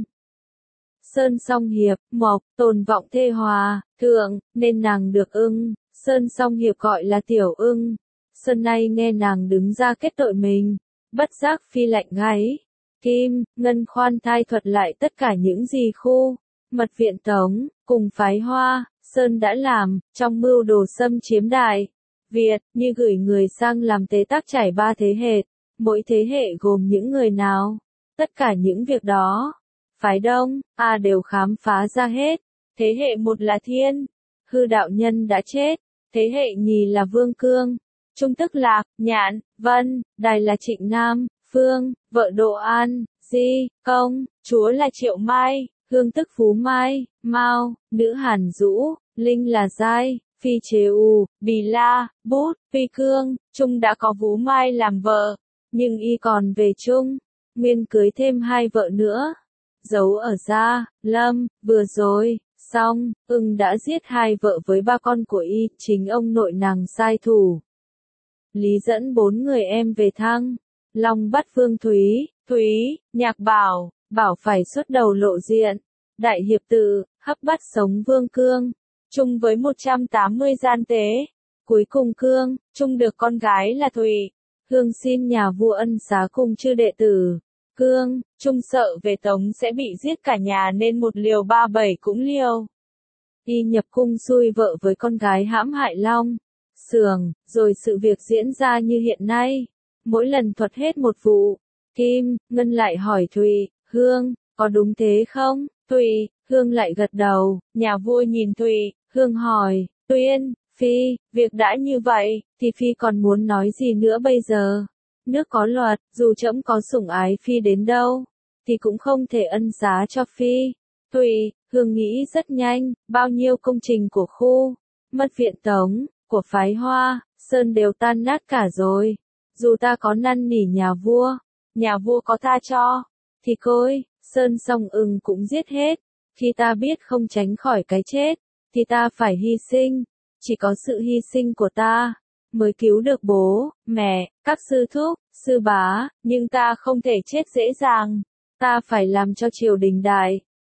Sơn Song Hiệp, Mộc, tồn vọng thê hòa, thượng, nên nàng được Ưng Sơn Song Hiệp gọi là Tiểu Ưng Sơn. Nay nghe nàng đứng ra kết tội mình, bất giác Phi lạnh gáy. Kim, Ngân khoan thai thuật lại tất cả những gì khu mật viện Tống, cùng phái Hoa, Sơn đã làm, trong mưu đồ xâm chiếm Đại Việt, như gửi người sang làm tế tác trải ba thế hệ, mỗi thế hệ gồm những người nào. Tất cả những việc đó, phái Đông, A đều khám phá ra hết. Thế hệ một là Thiên, Hư đạo nhân đã chết, thế hệ nhì là Vương Cương, Trung tức Lạc, Nhạn, Vân, Đài là Trịnh Nam, Phương, vợ Độ An, Di, Công, chúa là Triệu Mai, Hương tức Phú Mai, Mao, nữ Hàn Dũ, Linh là Giai, Phi Chế U, Bì La, Bút, Phi Cương. Trung đã có Vũ Mai làm vợ, nhưng y còn về Trung, Nguyên cưới thêm hai vợ nữa. Giấu ở Gia, Lâm, vừa rồi, xong, Ưng đã giết hai vợ với ba con của y, chính ông nội nàng sai thủ. Lý dẫn bốn người em về Thăng Long bắt Vương Thúy, Thúy, Nhạc Bảo, bảo phải xuất đầu lộ diện. Đại hiệp tự, hấp bắt sống Vương Cương, chung với một trăm tám mươi gian tế. Cuối cùng Cương, chung được con gái là Thùy. Hương xin nhà vua ân xá cùng chư đệ tử. Cương, chung sợ về Tống sẽ bị giết cả nhà nên một liều ba bảy cũng liều. Y nhập cung xui vợ với con gái hãm hại Long Sường, rồi sự việc diễn ra như hiện nay. Mỗi lần thuật hết một vụ. Kim, Ngân lại hỏi Thùy, Hương, có đúng thế không? Thùy, Hương lại gật đầu. Nhà vua nhìn Thùy, Hương hỏi, Tuyên, Phi, việc đã như vậy, thì Phi còn muốn nói gì nữa bây giờ? Nước có luật, dù trẫm có sủng ái Phi đến đâu, thì cũng không thể ân xá cho Phi. Thùy, Hương nghĩ rất nhanh, bao nhiêu công trình của khu mật viện Tống, của phái Hoa, Sơn đều tan nát cả rồi. Dù ta có năn nỉ nhà vua, nhà vua có tha cho, thì côi, Sơn Song Ưng cũng giết hết. Khi ta biết không tránh khỏi cái chết, thì ta phải hy sinh. Chỉ có sự hy sinh của ta, mới cứu được bố, mẹ, các sư thúc, sư bá, nhưng ta không thể chết dễ dàng. Ta phải làm cho triều đình đại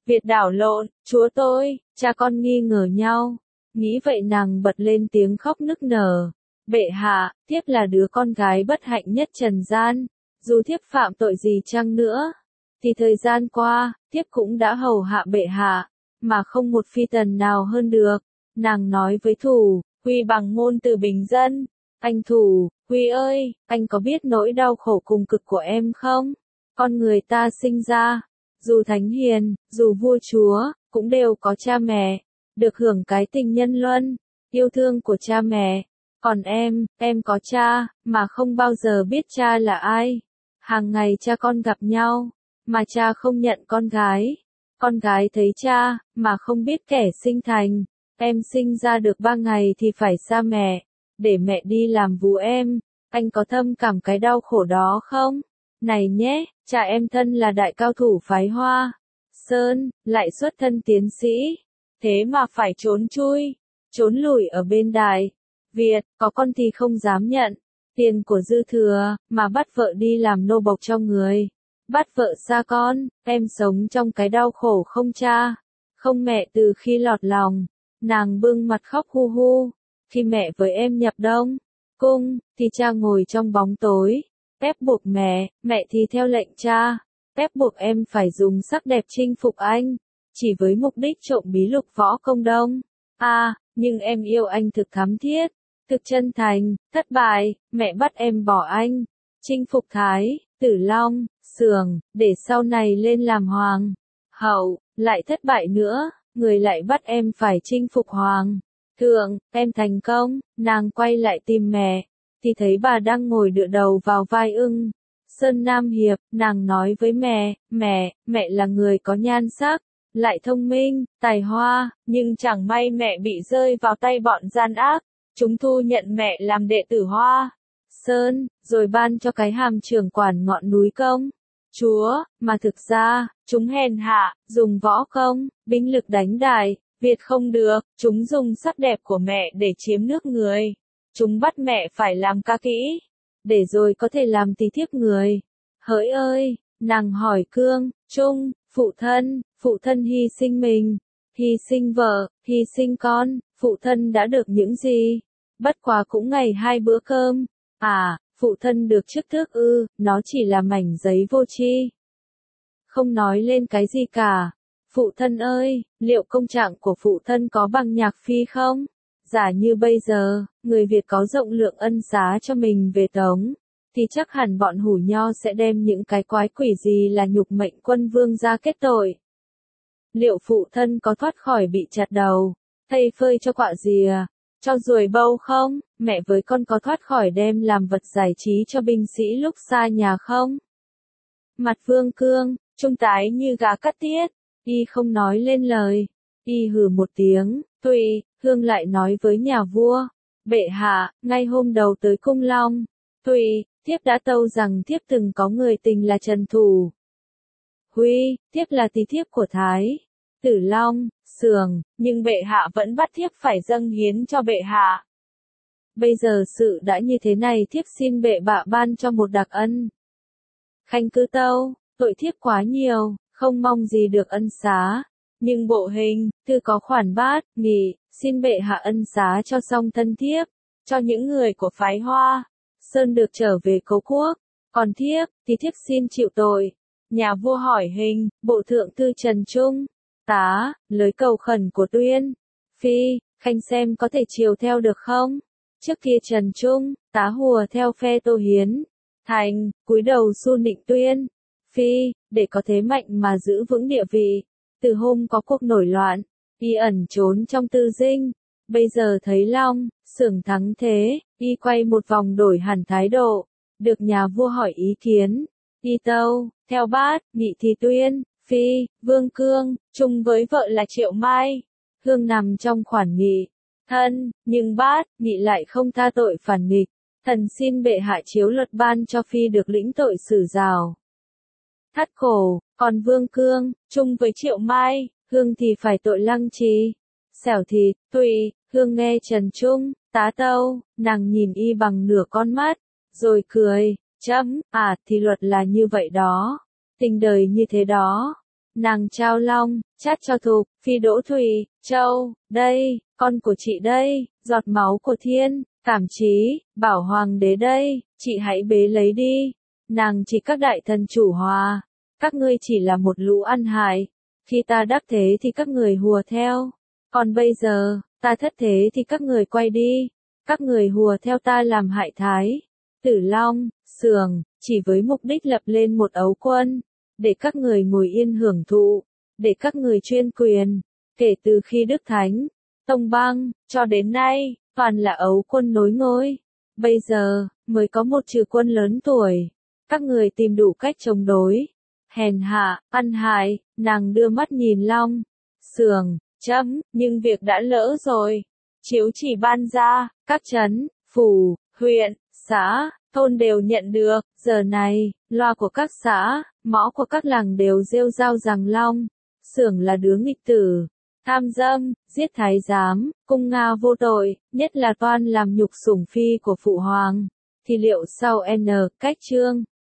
Việt đảo lộn, chúa tôi, cha con nghi ngờ nhau. Nghĩ vậy nàng bật lên tiếng khóc nức nở. Bệ hạ, thiếp là đứa con gái bất hạnh nhất trần gian. Dù thiếp phạm tội gì chăng nữa, thì thời gian qua, thiếp cũng đã hầu hạ bệ hạ, mà không một phi tần nào hơn được. Nàng nói với Thủ, Quy bằng ngôn từ bình dân. Anh Thủ, Quy ơi, anh có biết nỗi đau khổ cùng cực của em không? Con người ta sinh ra, dù thánh hiền, dù vua chúa, cũng đều có cha mẹ, được hưởng cái tình nhân luân, yêu thương của cha mẹ. Còn em, em có cha, mà không bao giờ biết cha là ai. Hàng ngày cha con gặp nhau, mà cha không nhận con gái. Con gái thấy cha, mà không biết kẻ sinh thành. Em sinh ra được ba ngày thì phải xa mẹ, để mẹ đi làm vú em. Anh có thâm cảm cái đau khổ đó không? Này nhé, cha em thân là đại cao thủ phái Hoa Sơn, lại xuất thân tiến sĩ. Thế mà phải trốn chui, trốn lủi ở bên Đại Việt, có con thì không dám nhận. Tiền của dư thừa, mà bắt vợ đi làm nô bộc cho người. Bắt vợ xa con, em sống trong cái đau khổ không cha, không mẹ từ khi lọt lòng. Nàng bưng mặt khóc hu hu. Khi mẹ với em nhập Đông Cung, thì cha ngồi trong bóng tối, ép buộc mẹ, mẹ thì theo lệnh cha, ép buộc em phải dùng sắc đẹp chinh phục anh, chỉ với mục đích trộm bí lục võ công Đông. À, nhưng em yêu anh thực thắm thiết, thực chân thành, thất bại, mẹ bắt em bỏ anh, chinh phục Thái, Tử Long, Sường, để sau này lên làm hoàng hậu, lại thất bại nữa, người lại bắt em phải chinh phục hoàng thượng, em thành công. Nàng quay lại tìm mẹ, thì thấy bà đang ngồi dựa đầu vào vai ưng Sơn Nam Hiệp. Nàng nói với mẹ, mẹ, mẹ là người có nhan sắc, lại thông minh, tài hoa, nhưng chẳng may mẹ bị rơi vào tay bọn gian ác. Chúng thu nhận mẹ làm đệ tử Hoa Sơn, rồi ban cho cái hàm trưởng quản ngọn núi công chúa, mà thực ra, chúng hèn hạ, dùng võ công, binh lực đánh Đại Việt không được, chúng dùng sắc đẹp của mẹ để chiếm nước người. Chúng bắt mẹ phải làm ca kỹ, để rồi có thể làm tỳ thiếp người. Hỡi ơi, nàng hỏi Cương, Trung, phụ thân, phụ thân hy sinh mình, hy sinh vợ, hy sinh con, phụ thân đã được những gì? Bất quá cũng ngày hai bữa cơm. À, phụ thân được chức tước ư, nó chỉ là mảnh giấy vô tri. Không nói lên cái gì cả. Phụ thân ơi, liệu công trạng của phụ thân có bằng Nhạc Phi không? Giả như bây giờ, người Việt có rộng lượng ân xá cho mình về Tống, thì chắc hẳn bọn Hủ Nho sẽ đem những cái quái quỷ gì là nhục mệnh quân vương ra kết tội. Liệu phụ thân có thoát khỏi bị chặt đầu, thây phơi cho quạ dìa, cho ruồi bâu không? Mẹ với con có thoát khỏi đem làm vật giải trí cho binh sĩ lúc xa nhà không? Mặt Vương Cương, trung tái như gà cắt tiết. Y không nói lên lời. Y hừ một tiếng, tùy, Hương lại nói với nhà vua. Bệ hạ, ngay hôm đầu tới Cung Long, tùy, thiếp đã tâu rằng thiếp từng có người tình là Trần Thủ. Huy, thiếp là tỳ thiếp của Thái, Tử Long, Sường, nhưng bệ hạ vẫn bắt thiếp phải dâng hiến cho bệ hạ. Bây giờ sự đã như thế này, thiếp xin bệ hạ ban cho một đặc ân. Khanh cứ tâu, tội thiếp quá nhiều, không mong gì được ân xá. Nhưng bộ hình, thư có khoản bát, nghị, xin bệ hạ ân xá cho song thân thiếp, cho những người của phái Hoa Sơn được trở về cố quốc. Còn thiếp, thì thiếp xin chịu tội. Nhà vua hỏi hình, bộ thượng thư Trần Trung, tá, lời cầu khẩn của Tuyên Phi, khanh xem có thể chiều theo được không? Trước kia Trần Trung, tá hùa theo phe Tô Hiến, thành, cúi đầu su nịnh Tuyên Phi, để có thế mạnh mà giữ vững địa vị. Từ hôm có cuộc nổi loạn, y ẩn trốn trong tư dinh. Bây giờ thấy Long, Sưởng thắng thế, y quay một vòng đổi hẳn thái độ. Được nhà vua hỏi ý kiến, y tâu, theo bát, nghị thì Tuyên Phi, Vương Cương, chung với vợ là Triệu Mai. Hương nằm trong khoản nghị thân, nhưng bát, nghị lại không tha tội phản nghịch. Thần xin bệ hạ chiếu luật ban cho Phi được lĩnh tội xử rào thắt cổ, còn Vương Cương, chung với Triệu Mai, Hương thì phải tội lăng trì, xẻo thịt. Tùy, Hương nghe Trần Trung, tá tâu, nàng nhìn y bằng nửa con mắt, rồi cười, chấm, à, thì luật là như vậy đó, tình đời như thế đó. Nàng trao long, chát cho Thục, Phi Đỗ Thủy, Châu, đây, con của chị đây, giọt máu của thiên, Cảm Chí, bảo hoàng đế đây, chị hãy bế lấy đi. Nàng chỉ các đại thần chủ hòa, các ngươi chỉ là một lũ ăn hại. Khi ta đắc thế thì các người hùa theo, còn bây giờ, ta thất thế thì các người quay đi, các người hùa theo ta làm hại Thái. Tử Long, Sường, chỉ với mục đích lập lên một ấu quân, để các người ngồi yên hưởng thụ, để các người chuyên quyền. Kể từ khi Đức Thánh Tông Bang, cho đến nay, toàn là ấu quân nối ngôi. Bây giờ, mới có một trừ quân lớn tuổi. Các người tìm đủ cách chống đối. Hèn hạ, ăn hại, nàng đưa mắt nhìn Long, Sường, chấm, nhưng việc đã lỡ rồi. Chiếu chỉ ban ra, các trấn, phủ, huyện, xã, thôn đều nhận được. Giờ này, loa của các xã, mõ của các làng đều rêu rao rằng Long, Sường là đứa nghịch tử, tham dâm, giết thái giám, cung Nga vô tội, nhất là toan làm nhục sủng phi của phụ hoàng. Thì liệu sau N cách chương